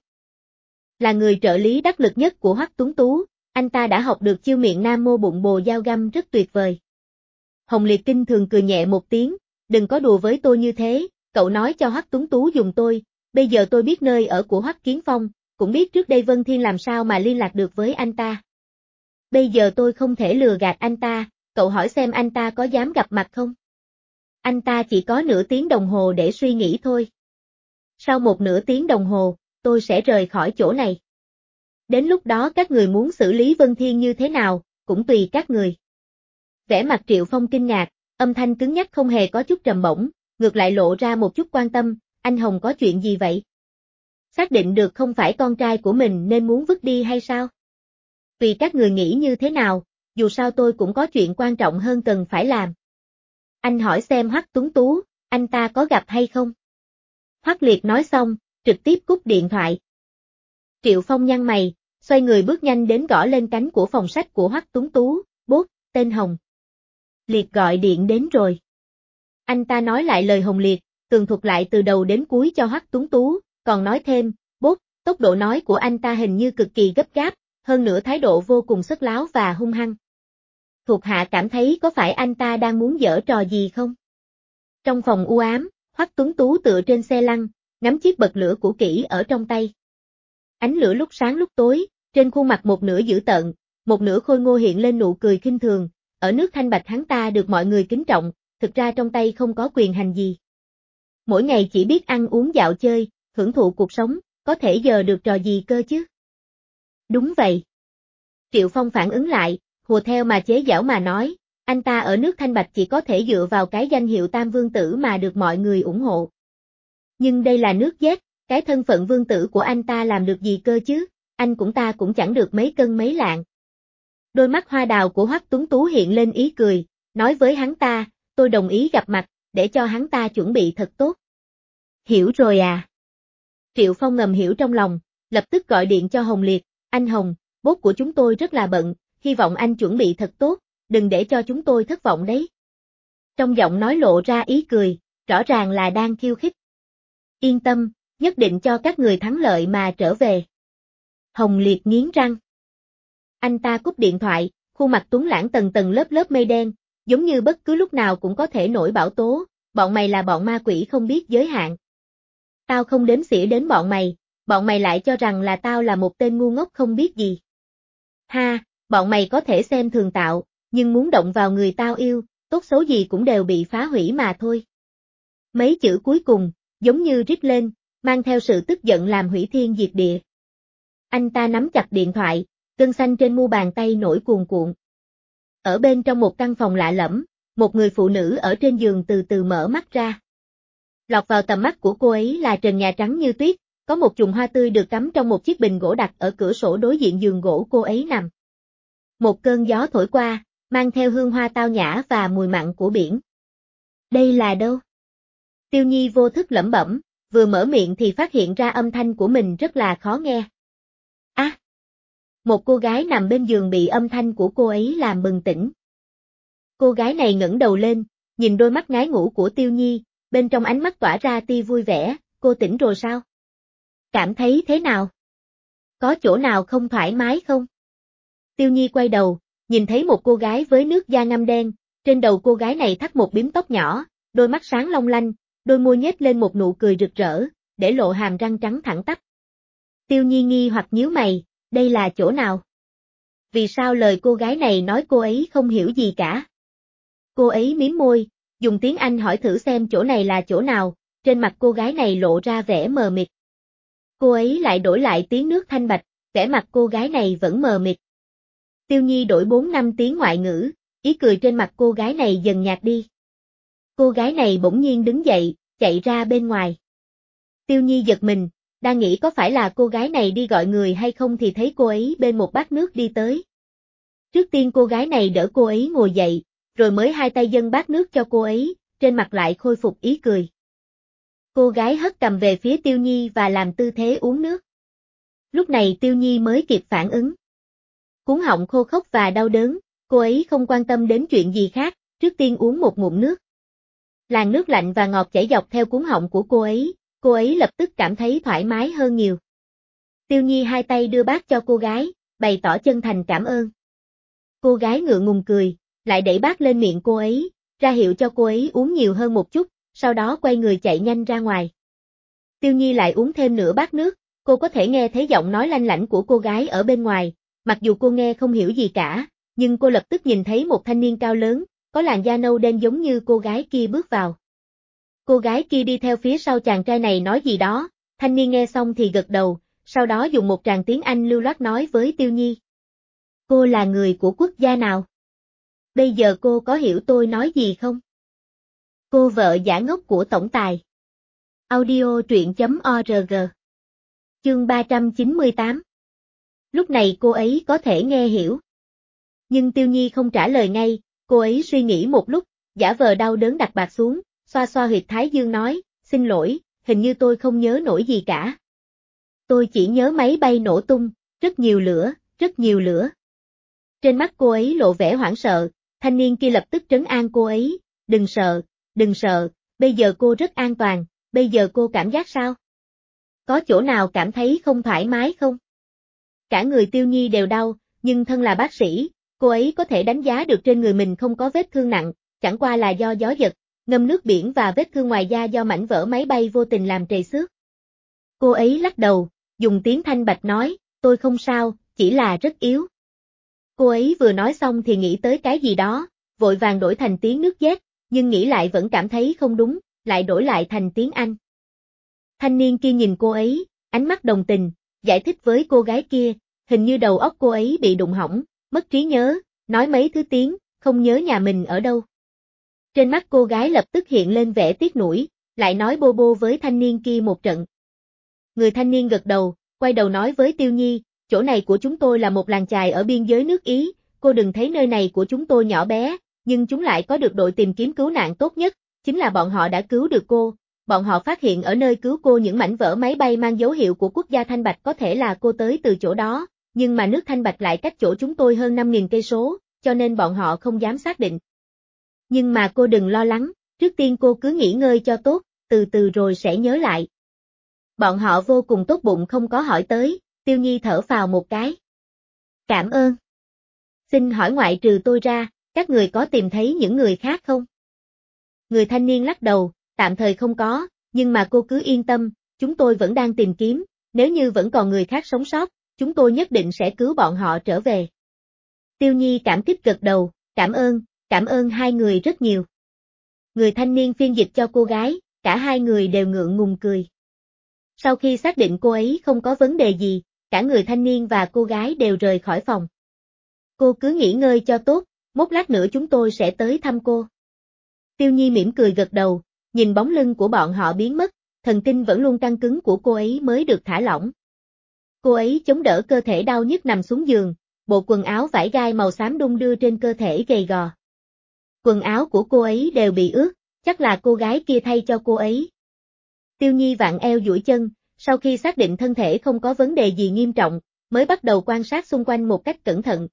Là người trợ lý đắc lực nhất của Hoắc Tuấn Tú, anh ta đã học được chiêu miệng nam mô bụng bồ dao găm rất tuyệt vời. Hồng Liệt kinh thường cười nhẹ một tiếng, đừng có đùa với tôi như thế, cậu nói cho Hoắc Tuấn Tú dùng tôi, bây giờ tôi biết nơi ở của Hoắc Kiến Phong, cũng biết trước đây Vân Thiên làm sao mà liên lạc được với anh ta. Bây giờ tôi không thể lừa gạt anh ta, cậu hỏi xem anh ta có dám gặp mặt không? Anh ta chỉ có nửa tiếng đồng hồ để suy nghĩ thôi. Sau một nửa tiếng đồng hồ, tôi sẽ rời khỏi chỗ này. Đến lúc đó các người muốn xử lý Vân Thiên như thế nào, cũng tùy các người. Vẻ mặt Triệu Phong kinh ngạc, âm thanh cứng nhắc không hề có chút trầm bổng, ngược lại lộ ra một chút quan tâm, anh Hồng có chuyện gì vậy? Xác định được không phải con trai của mình nên muốn vứt đi hay sao? Vì các người nghĩ như thế nào, dù sao tôi cũng có chuyện quan trọng hơn cần phải làm. Anh hỏi xem Hoắc Tuấn Tú, anh ta có gặp hay không? Hoắc Liệt nói xong, trực tiếp cúp điện thoại. Triệu Phong nhăn mày, xoay người bước nhanh đến gõ lên cánh của phòng sách của Hoắc Tuấn Tú, bốp, tên Hồng. Liệt gọi điện đến rồi. Anh ta nói lại lời Hồng Liệt, tường thuật lại từ đầu đến cuối cho Hoắc Tuấn Tú, còn nói thêm, bốp, tốc độ nói của anh ta hình như cực kỳ gấp gáp, hơn nữa thái độ vô cùng sất láo và hung hăng. Thuộc hạ cảm thấy có phải anh ta đang muốn giở trò gì không? Trong phòng u ám, Hoắc Tuấn Tú tựa trên xe lăn, nắm chiếc bật lửa cũ kỹ ở trong tay. Ánh lửa lúc sáng lúc tối, Trên khuôn mặt một nửa dữ tợn, một nửa khôi ngô hiện lên nụ cười khinh thường, ở nước Thanh Bạch hắn ta được mọi người kính trọng, thực ra trong tay không có quyền hành gì. Mỗi ngày chỉ biết ăn uống dạo chơi, hưởng thụ cuộc sống, có thể giờ được trò gì cơ chứ? Đúng vậy. Triệu Phong phản ứng lại, hùa theo mà chế giễu mà nói, anh ta ở nước Thanh Bạch chỉ có thể dựa vào cái danh hiệu Tam Vương Tử mà được mọi người ủng hộ. Nhưng đây là nước Z, cái thân phận vương tử của anh ta làm được gì cơ chứ, anh ta cũng chẳng được mấy cân mấy lạng. Đôi mắt hoa đào của Hoắc Tuấn Tú hiện lên ý cười, nói với hắn ta, tôi đồng ý gặp mặt, để cho hắn ta chuẩn bị thật tốt. Hiểu rồi à? Triệu Phong ngầm hiểu trong lòng, lập tức gọi điện cho Hồng Liệt, anh Hồng, boss của chúng tôi rất là bận, hy vọng anh chuẩn bị thật tốt, đừng để cho chúng tôi thất vọng đấy. Trong giọng nói lộ ra ý cười, rõ ràng là đang khiêu khích. Yên tâm, nhất định cho các người thắng lợi mà trở về. Hồng Liệt nghiến răng. Anh ta cúp điện thoại, khuôn mặt tuấn lãng tầng tầng lớp lớp mây đen, giống như bất cứ lúc nào cũng có thể nổi bão tố, bọn mày là bọn ma quỷ không biết giới hạn. Tao không đếm xỉa đến bọn mày lại cho rằng là tao là một tên ngu ngốc không biết gì. Ha, bọn mày có thể xem thường tao, nhưng muốn động vào người tao yêu, tốt xấu gì cũng đều bị phá hủy mà thôi. Mấy chữ cuối cùng, giống như rít lên, mang theo sự tức giận làm hủy thiên diệt địa. Anh ta nắm chặt điện thoại, gân xanh trên mu bàn tay nổi cuồn cuộn. Ở bên trong một căn phòng lạ lẫm, một người phụ nữ ở trên giường từ từ mở mắt ra. Lọt vào tầm mắt của cô ấy là trần nhà trắng như tuyết, có một chùm hoa tươi được cắm trong một chiếc bình gỗ đặt ở cửa sổ đối diện giường gỗ cô ấy nằm. Một cơn gió thổi qua, mang theo hương hoa tao nhã và mùi mặn của biển. Đây là đâu? Tiêu Nhi vô thức lẩm bẩm, vừa mở miệng thì phát hiện ra âm thanh của mình rất là khó nghe. À! Một cô gái nằm bên giường bị âm thanh của cô ấy làm bừng tỉnh. Cô gái này ngẩng đầu lên, nhìn đôi mắt ngái ngủ của Tiêu Nhi, bên trong ánh mắt tỏa ra tia vui vẻ, cô tỉnh rồi sao? Cảm thấy thế nào? Có chỗ nào không thoải mái không? Tiêu Nhi quay đầu, nhìn thấy một cô gái với nước da ngăm đen, trên đầu cô gái này thắt một bím tóc nhỏ, đôi mắt sáng long lanh, đôi môi nhếch lên một nụ cười rực rỡ, để lộ hàm răng trắng thẳng tắp. Tiêu Nhi nghi hoặc nhíu mày, đây là chỗ nào? Vì sao lời cô gái này nói cô ấy không hiểu gì cả? Cô ấy mím môi, dùng tiếng Anh hỏi thử xem chỗ này là chỗ nào, trên mặt cô gái này lộ ra vẻ mờ mịt. Cô ấy lại đổi lại tiếng nước Thanh Bạch, vẻ mặt cô gái này vẫn mờ mịt. Tiêu Nhi đổi 4 năm tiếng ngoại ngữ, ý cười trên mặt cô gái này dần nhạt đi. Cô gái này bỗng nhiên đứng dậy, chạy ra bên ngoài. Tiêu Nhi giật mình, đang nghĩ có phải là cô gái này đi gọi người hay không thì thấy cô ấy bên một bát nước đi tới. Trước tiên cô gái này đỡ cô ấy ngồi dậy, rồi mới hai tay dâng bát nước cho cô ấy, trên mặt lại khôi phục ý cười. Cô gái hất cầm về phía Tiêu Nhi và làm tư thế uống nước. Lúc này Tiêu Nhi mới kịp phản ứng. Cuống họng khô khốc và đau đớn, cô ấy không quan tâm đến chuyện gì khác, trước tiên uống một ngụm nước. Làn nước lạnh và ngọt chảy dọc theo cuống họng của cô ấy lập tức cảm thấy thoải mái hơn nhiều. Tiêu Nhi hai tay đưa bát cho cô gái, bày tỏ chân thành cảm ơn. Cô gái ngượng ngùng cười, lại đẩy bát lên miệng cô ấy, ra hiệu cho cô ấy uống nhiều hơn một chút, sau đó quay người chạy nhanh ra ngoài. Tiêu Nhi lại uống thêm nửa bát nước, cô có thể nghe thấy giọng nói lanh lảnh của cô gái ở bên ngoài, mặc dù cô nghe không hiểu gì cả, nhưng cô lập tức nhìn thấy một thanh niên cao lớn, có làn da nâu đen giống như cô gái kia bước vào. Cô gái kia đi theo phía sau chàng trai này nói gì đó, thanh niên nghe xong thì gật đầu, sau đó dùng một tràng tiếng Anh lưu loát nói với Tiêu Nhi. Cô là người của quốc gia nào? Bây giờ cô có hiểu tôi nói gì không? Cô vợ giả ngốc của tổng tài. Audio truyện.org. Chương 398. Lúc này cô ấy có thể nghe hiểu. Nhưng Tiêu Nhi không trả lời ngay, cô ấy suy nghĩ một lúc, giả vờ đau đớn đặt bạc xuống, xoa xoa huyệt thái dương nói, xin lỗi, hình như tôi không nhớ nổi gì cả. Tôi chỉ nhớ máy bay nổ tung, rất nhiều lửa, rất nhiều lửa. Trên mắt cô ấy lộ vẻ hoảng sợ, thanh niên kia lập tức trấn an cô ấy, đừng sợ, bây giờ cô rất an toàn, bây giờ cô cảm giác sao? Có chỗ nào cảm thấy không thoải mái không? Cả người Tiêu Nhi đều đau, nhưng thân là bác sĩ, cô ấy có thể đánh giá được trên người mình không có vết thương nặng, chẳng qua là do gió giật, ngâm nước biển và vết thương ngoài da do mảnh vỡ máy bay vô tình làm trầy xước. Cô ấy lắc đầu, dùng tiếng Thanh Bạch nói, tôi không sao, chỉ là rất yếu. Cô ấy vừa nói xong thì nghĩ tới cái gì đó, vội vàng đổi thành tiếng nước Z, nhưng nghĩ lại vẫn cảm thấy không đúng, lại đổi lại thành tiếng Anh. Thanh niên kia nhìn cô ấy, ánh mắt đồng tình, giải thích với cô gái kia, hình như đầu óc cô ấy bị đụng hỏng, mất trí nhớ, nói mấy thứ tiếng, không nhớ nhà mình ở đâu. Trên mắt cô gái lập tức hiện lên vẻ tiếc nuối, lại nói bô bô với thanh niên kia một trận. Người thanh niên gật đầu, quay đầu nói với Tiêu Nhi, chỗ này của chúng tôi là một làng chài ở biên giới nước Ý, cô đừng thấy nơi này của chúng tôi nhỏ bé, nhưng chúng lại có được đội tìm kiếm cứu nạn tốt nhất, chính là bọn họ đã cứu được cô. Bọn họ phát hiện ở nơi cứu cô những mảnh vỡ máy bay mang dấu hiệu của quốc gia Thanh Bạch, có thể là cô tới từ chỗ đó, nhưng mà nước Thanh Bạch lại cách chỗ chúng tôi hơn 5.000 cây số, cho nên bọn họ không dám xác định. Nhưng mà cô đừng lo lắng, trước tiên cô cứ nghỉ ngơi cho tốt, từ từ rồi sẽ nhớ lại. Bọn họ vô cùng tốt bụng không có hỏi tới, Tiêu Nhi thở phào một cái. Cảm ơn. Xin hỏi ngoại trừ tôi ra, các người có tìm thấy những người khác không? Người thanh niên lắc đầu, tạm thời không có, nhưng mà cô cứ yên tâm, chúng tôi vẫn đang tìm kiếm, nếu như vẫn còn người khác sống sót, chúng tôi nhất định sẽ cứu bọn họ trở về. Tiêu Nhi cảm kích gật đầu, cảm ơn hai người rất nhiều. Người thanh niên phiên dịch cho cô gái, cả hai người đều ngượng ngùng cười. Sau khi xác định cô ấy không có vấn đề gì, cả người thanh niên và cô gái đều rời khỏi phòng. Cô cứ nghỉ ngơi cho tốt, một lát nữa chúng tôi sẽ tới thăm cô. Tiêu Nhi mỉm cười gật đầu, nhìn bóng lưng của bọn họ biến mất, thần kinh vẫn luôn căng cứng của cô ấy mới được thả lỏng. Cô ấy chống đỡ cơ thể đau nhức nằm xuống giường, bộ quần áo vải gai màu xám đung đưa trên cơ thể gầy gò. Quần áo của cô ấy đều bị ướt, chắc là cô gái kia thay cho cô ấy. Tiêu Nhi vặn eo duỗi chân, sau khi xác định thân thể không có vấn đề gì nghiêm trọng, mới bắt đầu quan sát xung quanh một cách cẩn thận.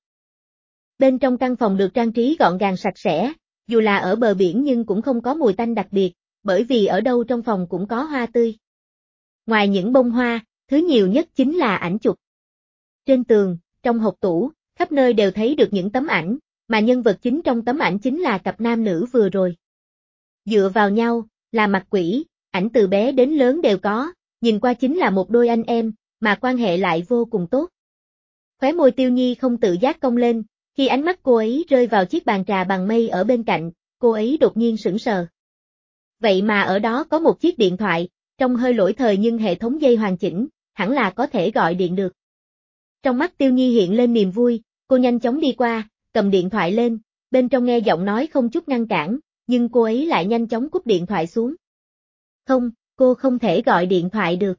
Bên trong căn phòng được trang trí gọn gàng sạch sẽ, dù là ở bờ biển nhưng cũng không có mùi tanh đặc biệt, bởi vì ở đâu trong phòng cũng có hoa tươi. Ngoài những bông hoa, thứ nhiều nhất chính là ảnh chụp. Trên tường, trong hộc tủ, khắp nơi đều thấy được những tấm ảnh, mà nhân vật chính trong tấm ảnh chính là cặp nam nữ vừa rồi. Dựa vào nhau, là mặt quỷ, ảnh từ bé đến lớn đều có, nhìn qua chính là một đôi anh em, mà quan hệ lại vô cùng tốt. Khóe môi Tiêu Nhi không tự giác cong lên, khi ánh mắt cô ấy rơi vào chiếc bàn trà bằng mây ở bên cạnh, cô ấy đột nhiên sững sờ. Vậy mà ở đó có một chiếc điện thoại, trông hơi lỗi thời nhưng hệ thống dây hoàn chỉnh, hẳn là có thể gọi điện được. Trong mắt Tiêu Nhi hiện lên niềm vui, cô nhanh chóng đi qua, cầm điện thoại lên, bên trong nghe giọng nói không chút ngăn cản, nhưng cô ấy lại nhanh chóng cúp điện thoại xuống. Không, cô không thể gọi điện thoại được.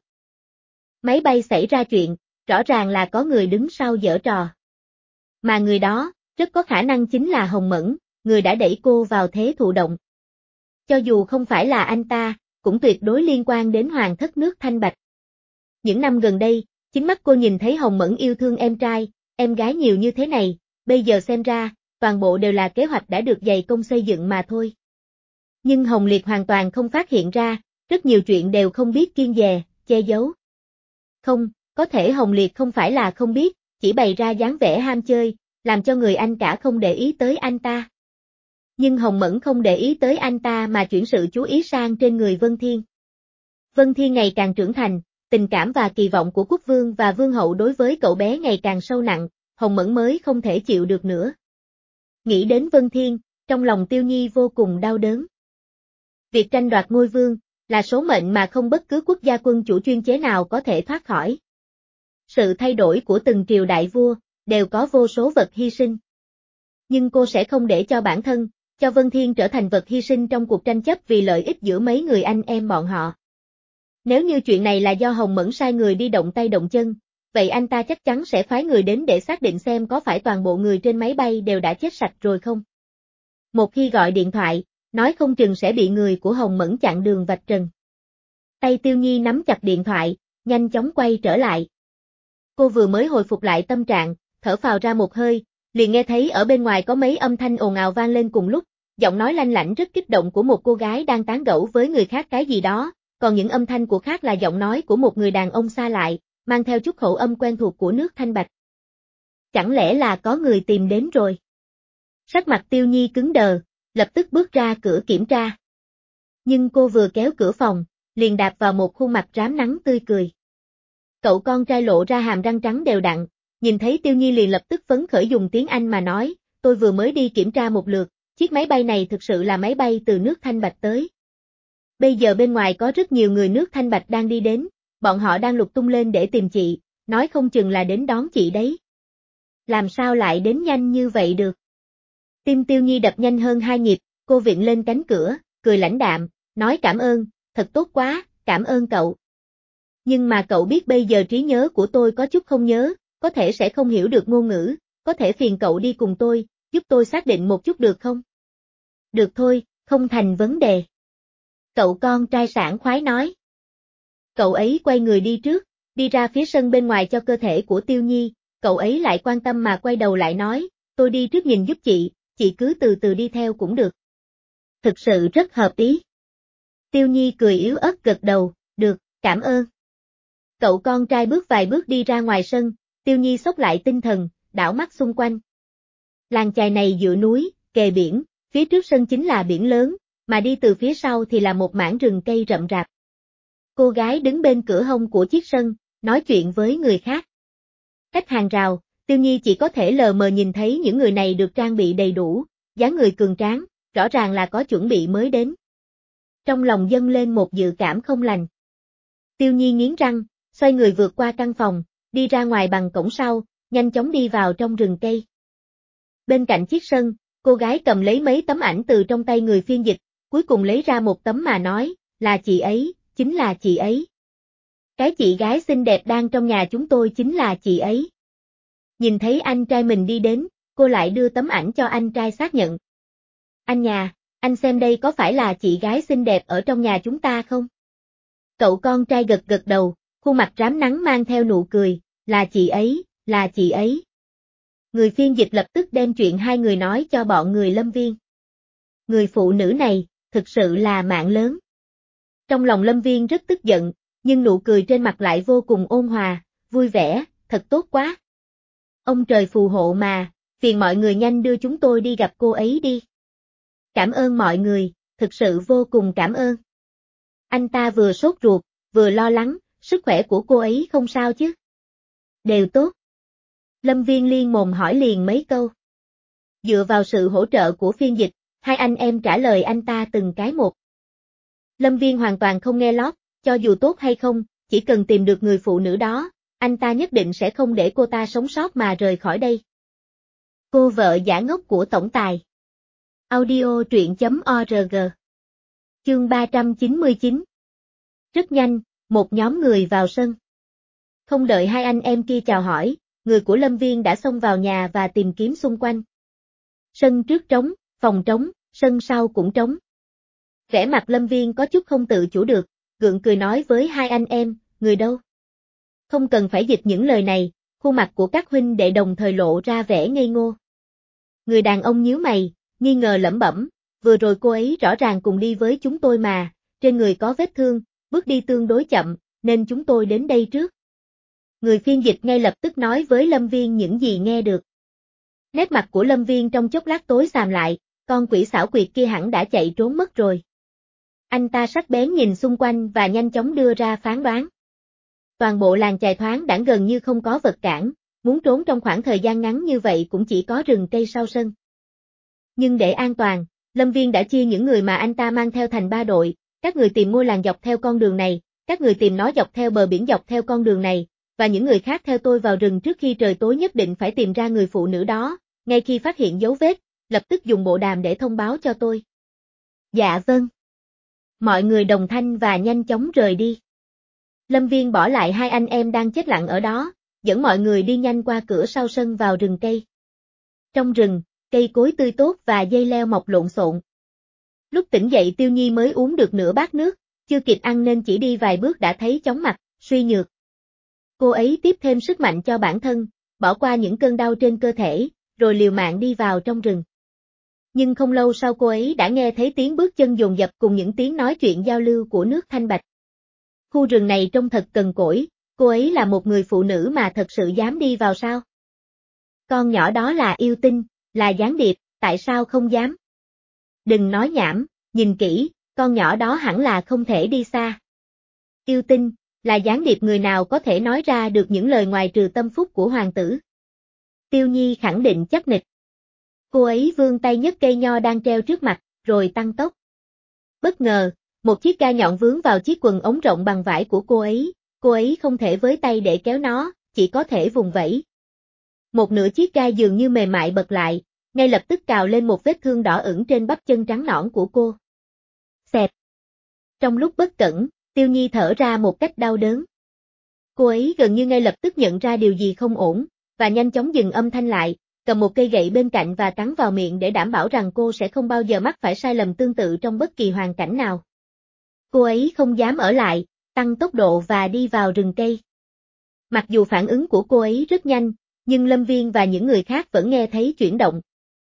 Máy bay xảy ra chuyện, rõ ràng là có người đứng sau giở trò. Mà người đó, rất có khả năng chính là Hồng Mẫn, người đã đẩy cô vào thế thụ động. Cho dù không phải là anh ta, cũng tuyệt đối liên quan đến hoàng thất nước Thanh Bạch. Những năm gần đây, chính mắt cô nhìn thấy Hồng Mẫn yêu thương em trai, em gái nhiều như thế này, bây giờ xem ra, toàn bộ đều là kế hoạch đã được dày công xây dựng mà thôi. Nhưng Hồng Liệt hoàn toàn không phát hiện ra, rất nhiều chuyện đều không biết kiêng dè, che giấu. Không, có thể Hồng Liệt không phải là không biết, chỉ bày ra dáng vẻ ham chơi, làm cho người anh cả không để ý tới anh ta. Nhưng Hồng Mẫn không để ý tới anh ta mà chuyển sự chú ý sang trên người Vân Thiên. Vân Thiên ngày càng trưởng thành, tình cảm và kỳ vọng của quốc vương và vương hậu đối với cậu bé ngày càng sâu nặng, Hồng Mẫn mới không thể chịu được nữa. Nghĩ đến Vân Thiên, trong lòng Tiêu Nhi vô cùng đau đớn. Việc tranh đoạt ngôi vương, là số mệnh mà không bất cứ quốc gia quân chủ chuyên chế nào có thể thoát khỏi. Sự thay đổi của từng triều đại vua, đều có vô số vật hy sinh. Nhưng cô sẽ không để cho bản thân, cho Vân Thiên trở thành vật hy sinh trong cuộc tranh chấp vì lợi ích giữa mấy người anh em bọn họ. Nếu như chuyện này là do Hồng Mẫn sai người đi động tay động chân, vậy anh ta chắc chắn sẽ phái người đến để xác định xem có phải toàn bộ người trên máy bay đều đã chết sạch rồi không. Một khi gọi điện thoại, nói không chừng sẽ bị người của Hồng Mẫn chặn đường vạch trần. Tay Tiêu Nhi nắm chặt điện thoại, nhanh chóng quay trở lại. Cô vừa mới hồi phục lại tâm trạng, thở phào ra một hơi, liền nghe thấy ở bên ngoài có mấy âm thanh ồn ào vang lên cùng lúc, giọng nói lanh lảnh rất kích động của một cô gái đang tán gẫu với người khác cái gì đó, còn những âm thanh của khác là giọng nói của một người đàn ông xa lại, mang theo chút khẩu âm quen thuộc của nước Thanh Bạch. Chẳng lẽ là có người tìm đến rồi? Sắc mặt Tiêu Nhi cứng đờ, lập tức bước ra cửa kiểm tra. Nhưng cô vừa kéo cửa phòng, liền đạp vào một khuôn mặt rám nắng tươi cười. Cậu con trai lộ ra hàm răng trắng đều đặn, Nhìn thấy Tiêu Nhi liền lập tức phấn khởi dùng tiếng Anh mà nói, tôi vừa mới đi kiểm tra một lượt, chiếc máy bay này thực sự là máy bay từ nước Thanh Bạch tới. Bây giờ bên ngoài có rất nhiều người nước Thanh Bạch đang đi đến, bọn họ đang lục tung lên để tìm chị, nói không chừng là đến đón chị đấy. Làm sao lại đến nhanh như vậy được? Tim Tiêu Nhi đập nhanh hơn 2 nhịp, cô viện lên cánh cửa, cười lãnh đạm, nói cảm ơn, thật tốt quá, cảm ơn cậu. Nhưng mà cậu biết bây giờ trí nhớ của tôi có chút không nhớ, có thể sẽ không hiểu được ngôn ngữ, có thể phiền cậu đi cùng tôi, giúp tôi xác định một chút được không? Được thôi, không thành vấn đề. Cậu con trai sảng khoái nói. Cậu ấy quay người đi trước, đi ra phía sân bên ngoài cho cơ thể của Tiêu Nhi, cậu ấy lại quan tâm mà quay đầu lại nói, tôi đi trước nhìn giúp chị cứ từ từ đi theo cũng được. Thực sự rất hợp ý. Tiêu Nhi cười yếu ớt gật đầu, được, cảm ơn. Cậu con trai bước vài bước đi ra ngoài sân, Tiêu Nhi xốc lại tinh thần, đảo mắt xung quanh. Làng chài này dựa núi, kề biển, phía trước sân chính là biển lớn, mà đi từ phía sau thì là một mảng rừng cây rậm rạp. Cô gái đứng bên cửa hông của chiếc sân, nói chuyện với người khác. Cách hàng rào, Tiêu Nhi chỉ có thể lờ mờ nhìn thấy những người này được trang bị đầy đủ, dáng người cường tráng, rõ ràng là có chuẩn bị mới đến. Trong lòng dâng lên một dự cảm không lành. Tiêu Nhi nghiến răng, xoay người vượt qua căn phòng, đi ra ngoài bằng cổng sau, nhanh chóng đi vào trong rừng cây. Bên cạnh chiếc sân, cô gái cầm lấy mấy tấm ảnh từ trong tay người phiên dịch, cuối cùng lấy ra một tấm mà nói, là chị ấy, chính là chị ấy. Cái chị gái xinh đẹp đang trong nhà chúng tôi chính là chị ấy. Nhìn thấy anh trai mình đi đến, cô lại đưa tấm ảnh cho anh trai xác nhận. Anh nhà, anh xem đây có phải là chị gái xinh đẹp ở trong nhà chúng ta không? Cậu con trai gật gật đầu, khuôn mặt rám nắng mang theo nụ cười, là chị ấy, là chị ấy. Người phiên dịch lập tức đem chuyện hai người nói cho bọn người Lâm Viên. Người phụ nữ này, thực sự là mạng lớn. Trong lòng Lâm Viên rất tức giận, nhưng nụ cười trên mặt lại vô cùng ôn hòa, vui vẻ, thật tốt quá. Ông trời phù hộ mà, phiền mọi người nhanh đưa chúng tôi đi gặp cô ấy đi. Cảm ơn mọi người, thực sự vô cùng cảm ơn. Anh ta vừa sốt ruột, vừa lo lắng, sức khỏe của cô ấy không sao chứ? Đều tốt. Lâm Viên liên mồm hỏi liền mấy câu. Dựa vào sự hỗ trợ của phiên dịch, hai anh em trả lời anh ta từng cái một. Lâm Viên hoàn toàn không nghe lót, cho dù tốt hay không, chỉ cần tìm được người phụ nữ đó, anh ta nhất định sẽ không để cô ta sống sót mà rời khỏi đây. Cô vợ giả ngốc của tổng tài. Audio truyện.org. Chương 399. Rất nhanh, một nhóm người vào sân. Không đợi hai anh em kia chào hỏi, người của Lâm Viên đã xông vào nhà và tìm kiếm xung quanh. Sân trước trống, phòng trống, sân sau cũng trống. Vẻ mặt Lâm Viên có chút không tự chủ được, gượng cười nói với hai anh em, người đâu? Không cần phải dịch những lời này, khuôn mặt của các huynh đệ đồng thời lộ ra vẻ ngây ngô. Người đàn ông nhíu mày, nghi ngờ lẩm bẩm, vừa rồi cô ấy rõ ràng cùng đi với chúng tôi mà, trên người có vết thương, bước đi tương đối chậm, nên chúng tôi đến đây trước. Người phiên dịch ngay lập tức nói với Lâm Viên những gì nghe được. Nét mặt của Lâm Viên trong chốc lát tối sầm lại, con quỷ xảo quyệt kia hẳn đã chạy trốn mất rồi. Anh ta sắc bén nhìn xung quanh và nhanh chóng đưa ra phán đoán. Toàn bộ làng chài thoáng đãng gần như không có vật cản, muốn trốn trong khoảng thời gian ngắn như vậy cũng chỉ có rừng cây sau sân. Nhưng để an toàn, Lâm Viên đã chia những người mà anh ta mang theo thành 3 đội, các người tìm ngôi làng dọc theo con đường này, các người tìm nó dọc theo bờ biển dọc theo con đường này, và những người khác theo tôi vào rừng trước khi trời tối nhất định phải tìm ra người phụ nữ đó, ngay khi phát hiện dấu vết, lập tức dùng bộ đàm để thông báo cho tôi. Dạ vâng. Mọi người đồng thanh và nhanh chóng rời đi. Lâm Viên bỏ lại hai anh em đang chết lặng ở đó, dẫn mọi người đi nhanh qua cửa sau sân vào rừng cây. Trong rừng, cây cối tươi tốt và dây leo mọc lộn xộn. Lúc tỉnh dậy Tiêu Nhi mới uống được nửa bát nước, chưa kịp ăn nên chỉ đi vài bước đã thấy chóng mặt, suy nhược. Cô ấy tiếp thêm sức mạnh cho bản thân, bỏ qua những cơn đau trên cơ thể, rồi liều mạng đi vào trong rừng. Nhưng không lâu sau cô ấy đã nghe thấy tiếng bước chân dồn dập cùng những tiếng nói chuyện giao lưu của nước Thanh Bạch. Khu rừng này trông thật cằn cỗi, cô ấy là một người phụ nữ mà thật sự dám đi vào sao? Con nhỏ đó là yêu tinh, là gián điệp, tại sao không dám? Đừng nói nhảm, nhìn kỹ, con nhỏ đó hẳn là không thể đi xa. Yêu tinh, là gián điệp người nào có thể nói ra được những lời ngoài trừ tâm phúc của hoàng tử? Tiêu Nhi khẳng định chắc nịch. Cô ấy vươn tay nhấc cây nho đang treo trước mặt, rồi tăng tốc. Bất ngờ, một chiếc ga nhọn vướng vào chiếc quần ống rộng bằng vải của cô ấy không thể với tay để kéo nó, chỉ có thể vùng vẫy. Một nửa chiếc ga dường như mềm mại bật lại, ngay lập tức cào lên một vết thương đỏ ửng trên bắp chân trắng nõn của cô. Xẹt. Trong lúc bất cẩn, Tiêu Nhi thở ra một cách đau đớn. Cô ấy gần như ngay lập tức nhận ra điều gì không ổn, và nhanh chóng dừng âm thanh lại, cầm một cây gậy bên cạnh và cắn vào miệng để đảm bảo rằng cô sẽ không bao giờ mắc phải sai lầm tương tự trong bất kỳ hoàn cảnh nào. Cô ấy không dám ở lại, tăng tốc độ và đi vào rừng cây. Mặc dù phản ứng của cô ấy rất nhanh, nhưng Lâm Viên và những người khác vẫn nghe thấy chuyển động.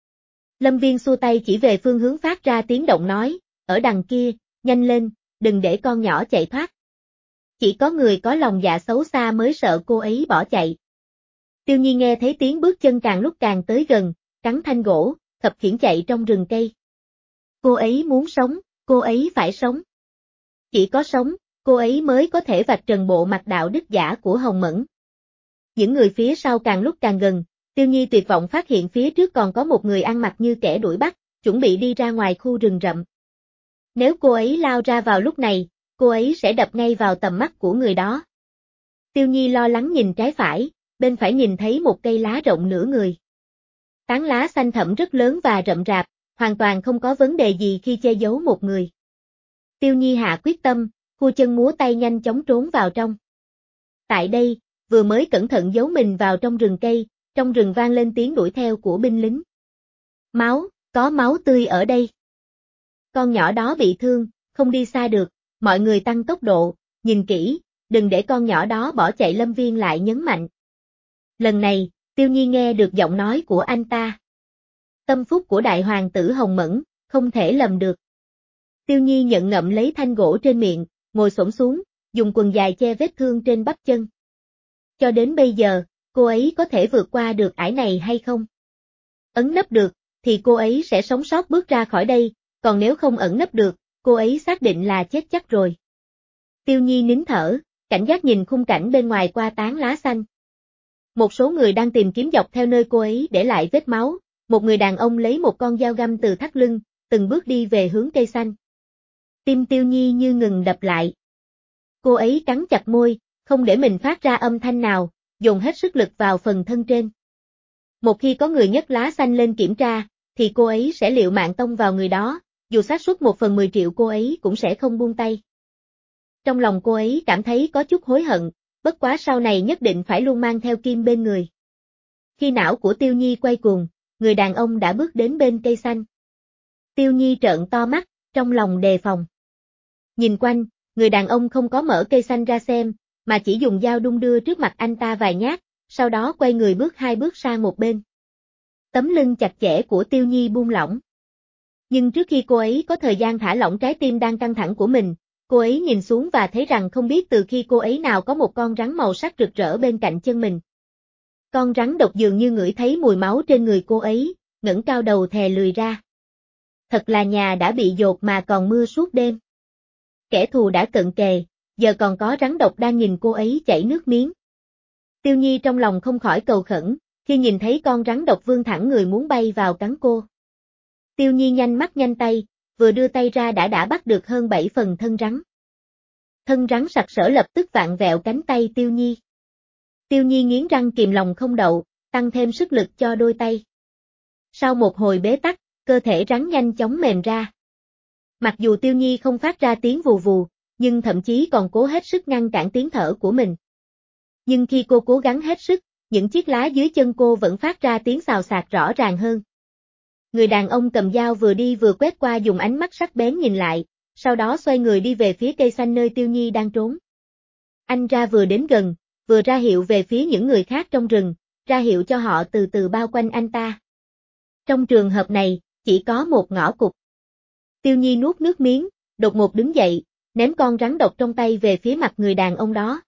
Lâm Viên xua tay chỉ về phương hướng phát ra tiếng động nói, ở đằng kia, nhanh lên, đừng để con nhỏ chạy thoát. Chỉ có người có lòng dạ xấu xa mới sợ cô ấy bỏ chạy. Tiêu Nhi nghe thấy tiếng bước chân càng lúc càng tới gần, cắn thanh gỗ, khập khiễng chạy trong rừng cây. Cô ấy muốn sống, cô ấy phải sống. Chỉ có sống, cô ấy mới có thể vạch trần bộ mặt đạo đức giả của Hồng Mẫn. Những người phía sau càng lúc càng gần, Tiêu Nhi tuyệt vọng phát hiện phía trước còn có một người ăn mặc như kẻ đuổi bắt, chuẩn bị đi ra ngoài khu rừng rậm. Nếu cô ấy lao ra vào lúc này, cô ấy sẽ đập ngay vào tầm mắt của người đó. Tiêu Nhi lo lắng nhìn trái phải, bên phải nhìn thấy một cây lá rộng nửa người. Tán lá xanh thẫm rất lớn và rậm rạp, hoàn toàn không có vấn đề gì khi che giấu một người. Tiêu Nhi hạ quyết tâm, khua chân múa tay nhanh chóng trốn vào trong. Tại đây, vừa mới cẩn thận giấu mình vào trong rừng cây, trong rừng vang lên tiếng đuổi theo của binh lính. Máu, có máu tươi ở đây. Con nhỏ đó bị thương, không đi xa được, mọi người tăng tốc độ, nhìn kỹ, đừng để con nhỏ đó bỏ chạy. Lâm Viên lại nhấn mạnh. Lần này, Tiêu Nhi nghe được giọng nói của anh ta. Tâm phúc của đại hoàng tử Hồng Mẫn, không thể lầm được. Tiêu Nhi nhận ngậm lấy thanh gỗ trên miệng, ngồi xổm xuống, dùng quần dài che vết thương trên bắp chân. Cho đến bây giờ, cô ấy có thể vượt qua được ải này hay không? Ẩn nấp được, thì cô ấy sẽ sống sót bước ra khỏi đây, còn nếu không ẩn nấp được, cô ấy xác định là chết chắc rồi. Tiêu Nhi nín thở, cảnh giác nhìn khung cảnh bên ngoài qua tán lá xanh. Một số người đang tìm kiếm dọc theo nơi cô ấy để lại vết máu, một người đàn ông lấy một con dao găm từ thắt lưng, từng bước đi về hướng cây xanh. Tim Tiêu Nhi như ngừng đập lại. Cô ấy cắn chặt môi, không để mình phát ra âm thanh nào, dồn hết sức lực vào phần thân trên. Một khi có người nhấc lá xanh lên kiểm tra, thì cô ấy sẽ liều mạng tông vào người đó, dù xác suất 1/10 triệu cô ấy cũng sẽ không buông tay. Trong lòng cô ấy cảm thấy có chút hối hận, bất quá sau này nhất định phải luôn mang theo kim bên người. Khi não của Tiêu Nhi quay cuồng, người đàn ông đã bước đến bên cây xanh. Tiêu Nhi trợn to mắt, trong lòng đề phòng. Nhìn quanh, người đàn ông không có mở cây xanh ra xem, mà chỉ dùng dao đung đưa trước mặt anh ta vài nhát, sau đó quay người bước 2 bước sang một bên. Tấm lưng chặt chẽ của Tiêu Nhi buông lỏng. Nhưng trước khi cô ấy có thời gian thả lỏng trái tim đang căng thẳng của mình, cô ấy nhìn xuống và thấy rằng không biết từ khi cô ấy nào có một con rắn màu sắc rực rỡ bên cạnh chân mình. Con rắn độc dường như ngửi thấy mùi máu trên người cô ấy, ngẩng cao đầu thè lười ra. Thật là nhà đã bị dột mà còn mưa suốt đêm. Kẻ thù đã cận kề, giờ còn có rắn độc đang nhìn cô ấy chảy nước miếng. Tiêu Nhi trong lòng không khỏi cầu khẩn, khi nhìn thấy con rắn độc vươn thẳng người muốn bay vào cắn cô. Tiêu Nhi nhanh mắt nhanh tay, vừa đưa tay ra đã bắt được hơn 7 phần thân rắn. Thân rắn sặc sỡ lập tức vặn vẹo cánh tay Tiêu Nhi. Tiêu Nhi nghiến răng kìm lòng không đậu, tăng thêm sức lực cho đôi tay. Sau một hồi bế tắc, cơ thể rắn nhanh chóng mềm ra. Mặc dù Tiêu Nhi không phát ra tiếng vù vù, nhưng thậm chí còn cố hết sức ngăn cản tiếng thở của mình. Nhưng khi cô cố gắng hết sức, những chiếc lá dưới chân cô vẫn phát ra tiếng xào xạc rõ ràng hơn. Người đàn ông cầm dao vừa đi vừa quét qua dùng ánh mắt sắc bén nhìn lại, sau đó xoay người đi về phía cây xanh nơi Tiêu Nhi đang trốn. Anh ra vừa đến gần, vừa ra hiệu về phía những người khác trong rừng, ra hiệu cho họ từ từ bao quanh anh ta. Trong trường hợp này, chỉ có một ngõ cụt. Tiêu Nhi nuốt nước miếng, đột ngột đứng dậy, ném con rắn độc trong tay về phía mặt người đàn ông đó.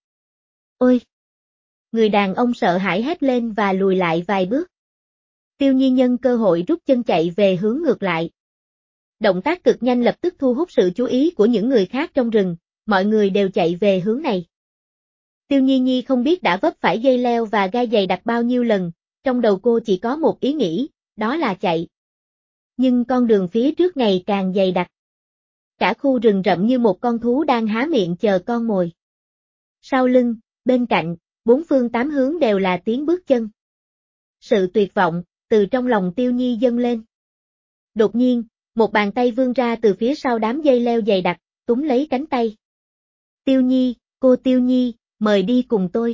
Ôi! Người đàn ông sợ hãi hét lên và lùi lại vài bước. Tiêu Nhi nhân cơ hội rút chân chạy về hướng ngược lại. Động tác cực nhanh lập tức thu hút sự chú ý của những người khác trong rừng, mọi người đều chạy về hướng này. Tiêu Nhi không biết đã vấp phải dây leo và gai dày đặc bao nhiêu lần, trong đầu cô chỉ có một ý nghĩ, đó là chạy. Nhưng con đường phía trước ngày càng dày đặc. Cả khu rừng rậm như một con thú đang há miệng chờ con mồi. Sau lưng, bên cạnh, bốn phương tám hướng đều là tiếng bước chân. Sự tuyệt vọng, từ trong lòng Tiêu Nhi dâng lên. Đột nhiên, một bàn tay vươn ra từ phía sau đám dây leo dày đặc, túm lấy cánh tay. Tiêu Nhi, cô Tiêu Nhi, mời đi cùng tôi.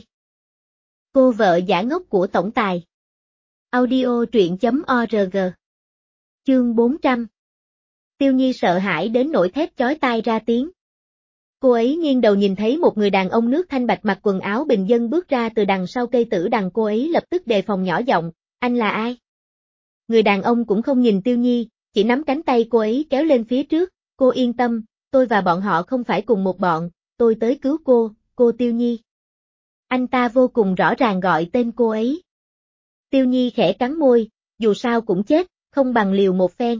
Cô vợ giả ngốc của tổng tài. Audio truyện.org. Chương 400. Tiêu Nhi sợ hãi đến nỗi thét chói tai ra tiếng. Cô ấy nghiêng đầu nhìn thấy một người đàn ông nước thanh bạch mặc quần áo bình dân bước ra từ đằng sau cây tử đằng, cô ấy lập tức đề phòng nhỏ giọng, anh là ai? Người đàn ông cũng không nhìn Tiêu Nhi, chỉ nắm cánh tay cô ấy kéo lên phía trước, cô yên tâm, tôi và bọn họ không phải cùng một bọn, tôi tới cứu cô Tiêu Nhi. Anh ta vô cùng rõ ràng gọi tên cô ấy. Tiêu Nhi khẽ cắn môi, dù sao cũng chết, không bằng liều một phen.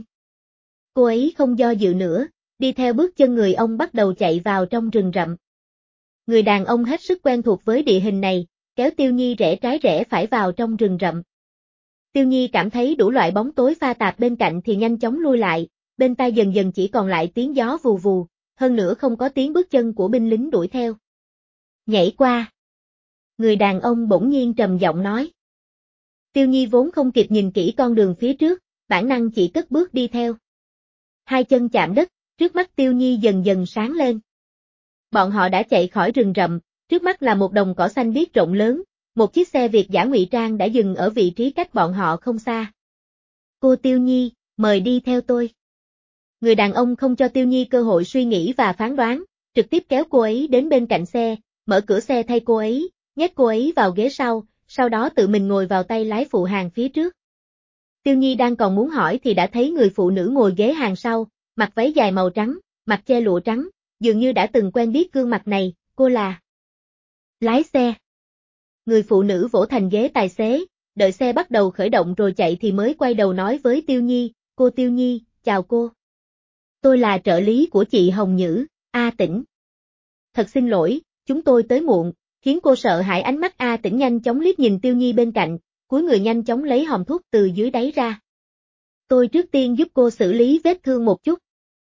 Cô ấy không do dự nữa, đi theo bước chân người ông bắt đầu chạy vào trong rừng rậm. Người đàn ông hết sức quen thuộc với địa hình này, kéo Tiêu Nhi rẽ trái rẽ phải vào trong rừng rậm. Tiêu Nhi cảm thấy đủ loại bóng tối pha tạp bên cạnh thì nhanh chóng lui lại, bên tai dần dần chỉ còn lại tiếng gió vù vù, hơn nữa không có tiếng bước chân của binh lính đuổi theo. Nhảy qua. Người đàn ông bỗng nhiên trầm giọng nói. Tiêu Nhi vốn không kịp nhìn kỹ con đường phía trước, bản năng chỉ cất bước đi theo. Hai chân chạm đất, trước mắt Tiêu Nhi dần dần sáng lên. Bọn họ đã chạy khỏi rừng rậm, trước mắt là một đồng cỏ xanh biếc rộng lớn, một chiếc xe Việt dã ngụy trang đã dừng ở vị trí cách bọn họ không xa. Cô Tiêu Nhi, mời đi theo tôi. Người đàn ông không cho Tiêu Nhi cơ hội suy nghĩ và phán đoán, trực tiếp kéo cô ấy đến bên cạnh xe, mở cửa xe thay cô ấy, nhét cô ấy vào ghế sau đó tự mình ngồi vào tay lái phụ hàng phía trước. Tiêu Nhi đang còn muốn hỏi thì đã thấy người phụ nữ ngồi ghế hàng sau, mặc váy dài màu trắng, mặt che lụa trắng, dường như đã từng quen biết gương mặt này, cô là lái xe. Người phụ nữ vỗ thành ghế tài xế, đợi xe bắt đầu khởi động rồi chạy thì mới quay đầu nói với Tiêu Nhi, cô Tiêu Nhi, chào cô. Tôi là trợ lý của chị Hồng Nhữ, A Tĩnh. Thật xin lỗi, chúng tôi tới muộn, khiến cô sợ hãi. Ánh mắt A Tĩnh nhanh chóng liếc nhìn Tiêu Nhi bên cạnh, cúi người nhanh chóng lấy hòm thuốc từ dưới đáy ra. Tôi trước tiên giúp cô xử lý vết thương một chút.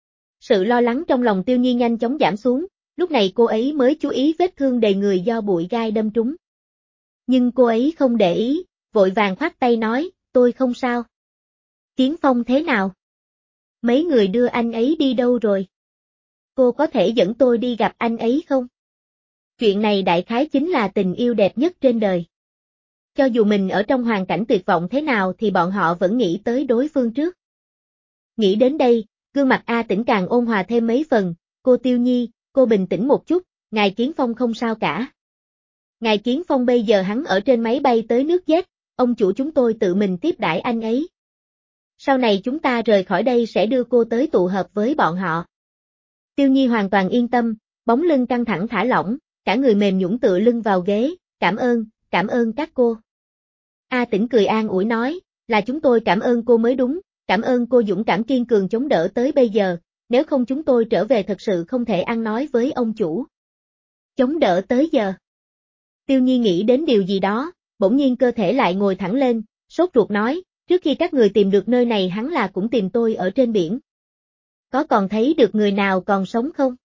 Sự lo lắng trong lòng Tiêu Nhi nhanh chóng giảm xuống, lúc này cô ấy mới chú ý vết thương đầy người do bụi gai đâm trúng. Nhưng cô ấy không để ý, vội vàng khoát tay nói, tôi không sao. Kiến Phong thế nào? Mấy người đưa anh ấy đi đâu rồi? Cô có thể dẫn tôi đi gặp anh ấy không? Chuyện này đại khái chính là tình yêu đẹp nhất trên đời. Cho dù mình ở trong hoàn cảnh tuyệt vọng thế nào thì bọn họ vẫn nghĩ tới đối phương trước. Nghĩ đến đây, gương mặt A Tĩnh càng ôn hòa thêm mấy phần, cô Tiêu Nhi, cô bình tĩnh một chút, ngài Kiến Phong không sao cả. Ngài Kiến Phong bây giờ hắn ở trên máy bay tới nước Z, ông chủ chúng tôi tự mình tiếp đãi anh ấy. Sau này chúng ta rời khỏi đây sẽ đưa cô tới tụ hợp với bọn họ. Tiêu Nhi hoàn toàn yên tâm, bóng lưng căng thẳng thả lỏng, cả người mềm nhũn tựa lưng vào ghế, cảm ơn các cô. A Tĩnh cười an ủi nói, là chúng tôi cảm ơn cô mới đúng, cảm ơn cô dũng cảm kiên cường chống đỡ tới bây giờ, nếu không chúng tôi trở về thật sự không thể ăn nói với ông chủ. Chống đỡ tới giờ. Tiêu Nhi nghĩ đến điều gì đó, bỗng nhiên cơ thể lại ngồi thẳng lên, sốt ruột nói, trước khi các người tìm được nơi này hắn là cũng tìm tôi ở trên biển. Có còn thấy được người nào còn sống không?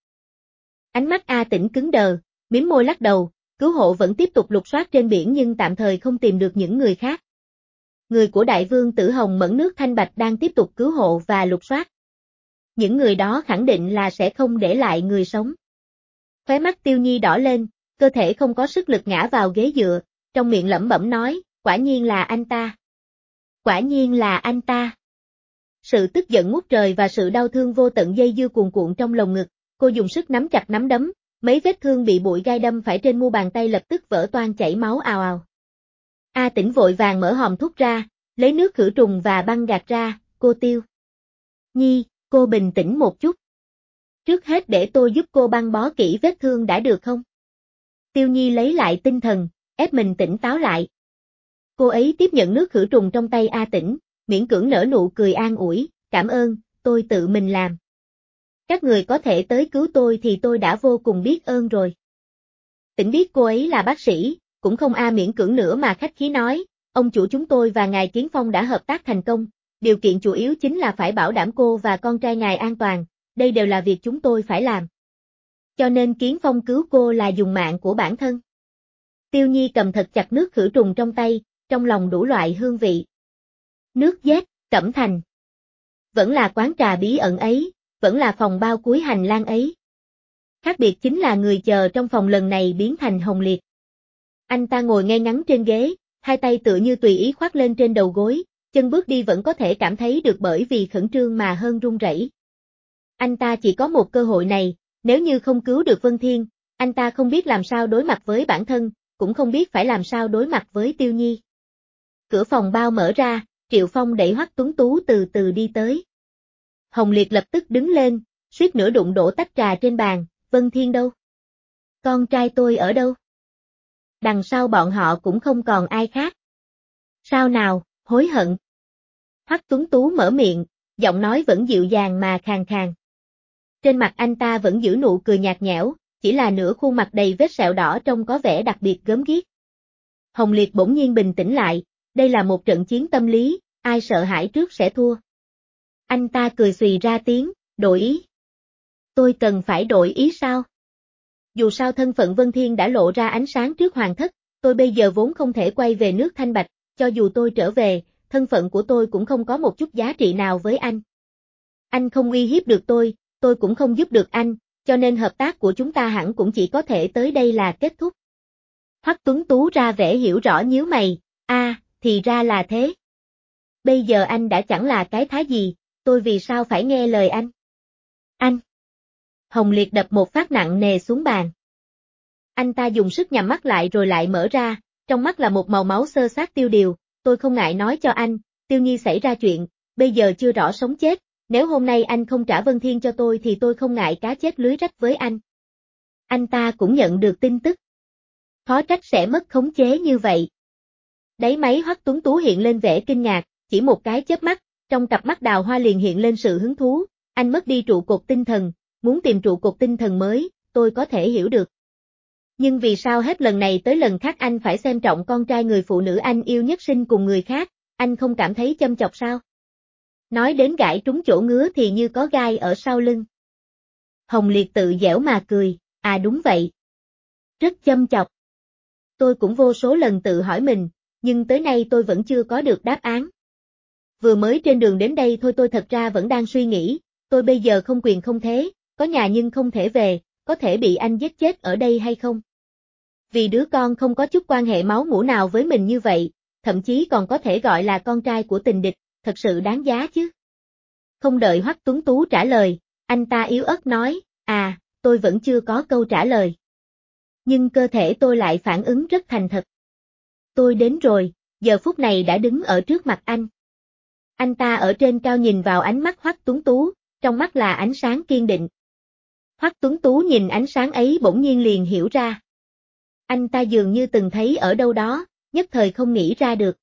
Ánh mắt A Tĩnh cứng đờ, mím môi lắc đầu, cứu hộ vẫn tiếp tục lục soát trên biển nhưng tạm thời không tìm được những người khác. Người của Đại Vương Tử Hồng Mẫn nước thanh bạch đang tiếp tục cứu hộ và lục soát. Những người đó khẳng định là sẽ không để lại người sống. Khóe mắt Tiêu Nhi đỏ lên, cơ thể không có sức lực ngã vào ghế dựa, trong miệng lẩm bẩm nói, quả nhiên là anh ta. Quả nhiên là anh ta. Sự tức giận ngút trời và sự đau thương vô tận dây dưa cuồn cuộn trong lồng ngực, cô dùng sức nắm chặt nắm đấm, mấy vết thương bị bụi gai đâm phải trên mu bàn tay lập tức vỡ toang chảy máu ào ào. A Tĩnh vội vàng mở hòm thuốc ra, lấy nước khử trùng và băng gạc ra, cô Tiêu Nhi, cô bình tĩnh một chút. Trước hết để tôi giúp cô băng bó kỹ vết thương đã được không? Tiêu Nhi lấy lại tinh thần, ép mình tỉnh táo lại. Cô ấy tiếp nhận nước khử trùng trong tay A Tĩnh, miễn cưỡng nở nụ cười an ủi, cảm ơn, tôi tự mình làm. Các người có thể tới cứu tôi thì tôi đã vô cùng biết ơn rồi. Tĩnh biết cô ấy là bác sĩ, cũng không miễn cưỡng nữa mà khách khí nói, ông chủ chúng tôi và ngài Kiến Phong đã hợp tác thành công, điều kiện chủ yếu chính là phải bảo đảm cô và con trai ngài an toàn, đây đều là việc chúng tôi phải làm. Cho nên Kiến Phong cứu cô là dùng mạng của bản thân. Tiêu Nhi cầm thật chặt nước khử trùng trong tay, trong lòng đủ loại hương vị. Nước Z, Cẩm Thành. Vẫn là quán trà bí ẩn ấy, vẫn là phòng bao cuối hành lang ấy. Khác biệt chính là người chờ trong phòng lần này biến thành Hồng Liệt. Anh ta ngồi ngay ngắn trên ghế, hai tay tựa như tùy ý khoác lên trên đầu gối, chân bước đi vẫn có thể cảm thấy được bởi vì khẩn trương mà hơn run rẩy. Anh ta chỉ có một cơ hội này, nếu như không cứu được Vân Thiên, anh ta không biết làm sao đối mặt với bản thân, cũng không biết phải làm sao đối mặt với Tiêu Nhi. Cửa phòng bao mở ra, Triệu Phong đẩy Hoắc Tuấn Tú từ từ đi tới. Hồng Liệt lập tức đứng lên, suýt nữa đụng đổ tách trà trên bàn, Vân Thiên đâu? Con trai tôi ở đâu? Đằng sau bọn họ cũng không còn ai khác. Sao nào, hối hận? Hoắc Tuấn Tú mở miệng, giọng nói vẫn dịu dàng mà khàn khàn. Trên mặt anh ta vẫn giữ nụ cười nhạt nhẽo, chỉ là nửa khuôn mặt đầy vết sẹo đỏ trông có vẻ đặc biệt gớm ghiếc. Hồng Liệt bỗng nhiên bình tĩnh lại, đây là một trận chiến tâm lý, ai sợ hãi trước sẽ thua. Anh ta cười xùy ra tiếng, đổi ý. Tôi cần phải đổi ý sao? Dù sao thân phận Vân Thiên đã lộ ra ánh sáng trước hoàng thất, tôi bây giờ vốn không thể quay về nước Thanh Bạch, cho dù tôi trở về, thân phận của tôi cũng không có một chút giá trị nào với anh. Anh không uy hiếp được tôi cũng không giúp được anh, cho nên hợp tác của chúng ta hẳn cũng chỉ có thể tới đây là kết thúc. Hoắc Tuấn Tú ra vẻ hiểu rõ nhíu mày, thì ra là thế. Bây giờ anh đã chẳng là cái thái gì, tôi vì sao phải nghe lời anh? Anh! Hồng Liệt đập một phát nặng nề xuống bàn. Anh ta dùng sức nhắm mắt lại rồi lại mở ra, trong mắt là một màu máu xơ xác tiêu điều, tôi không ngại nói cho anh, Tiêu Nhi xảy ra chuyện, bây giờ chưa rõ sống chết, nếu hôm nay anh không trả Vân Thiên cho tôi thì tôi không ngại cá chết lưới rách với anh. Anh ta cũng nhận được tin tức. Khó trách sẽ mất khống chế như vậy. Đáy máy Hoắc Tuấn Tú hiện lên vẻ kinh ngạc, chỉ một cái chớp mắt, trong cặp mắt đào hoa liền hiện lên sự hứng thú, anh mất đi trụ cột tinh thần, muốn tìm trụ cột tinh thần mới, tôi có thể hiểu được. Nhưng vì sao hết lần này tới lần khác anh phải xem trọng con trai người phụ nữ anh yêu nhất sinh cùng người khác, anh không cảm thấy châm chọc sao? Nói đến gãi trúng chỗ ngứa thì như có gai ở sau lưng. Hồng Liệt tự dẻo mà cười, đúng vậy. Rất châm chọc. Tôi cũng vô số lần tự hỏi mình, nhưng tới nay tôi vẫn chưa có được đáp án. Vừa mới trên đường đến đây thôi tôi thật ra vẫn đang suy nghĩ, tôi bây giờ không quyền không thế, có nhà nhưng không thể về, có thể bị anh giết chết ở đây hay không? Vì đứa con không có chút quan hệ máu mủ nào với mình như vậy, thậm chí còn có thể gọi là con trai của tình địch, thật sự đáng giá chứ. Không đợi Hoắc Tuấn Tú trả lời, anh ta yếu ớt nói, tôi vẫn chưa có câu trả lời. Nhưng cơ thể tôi lại phản ứng rất thành thật. Tôi đến rồi, giờ phút này đã đứng ở trước mặt anh. Anh ta ở trên cao nhìn vào ánh mắt Hoắc Tuấn Tú, trong mắt là ánh sáng kiên định. Hoắc Tuấn Tú nhìn ánh sáng ấy bỗng nhiên liền hiểu ra. Anh ta dường như từng thấy ở đâu đó, nhất thời không nghĩ ra được.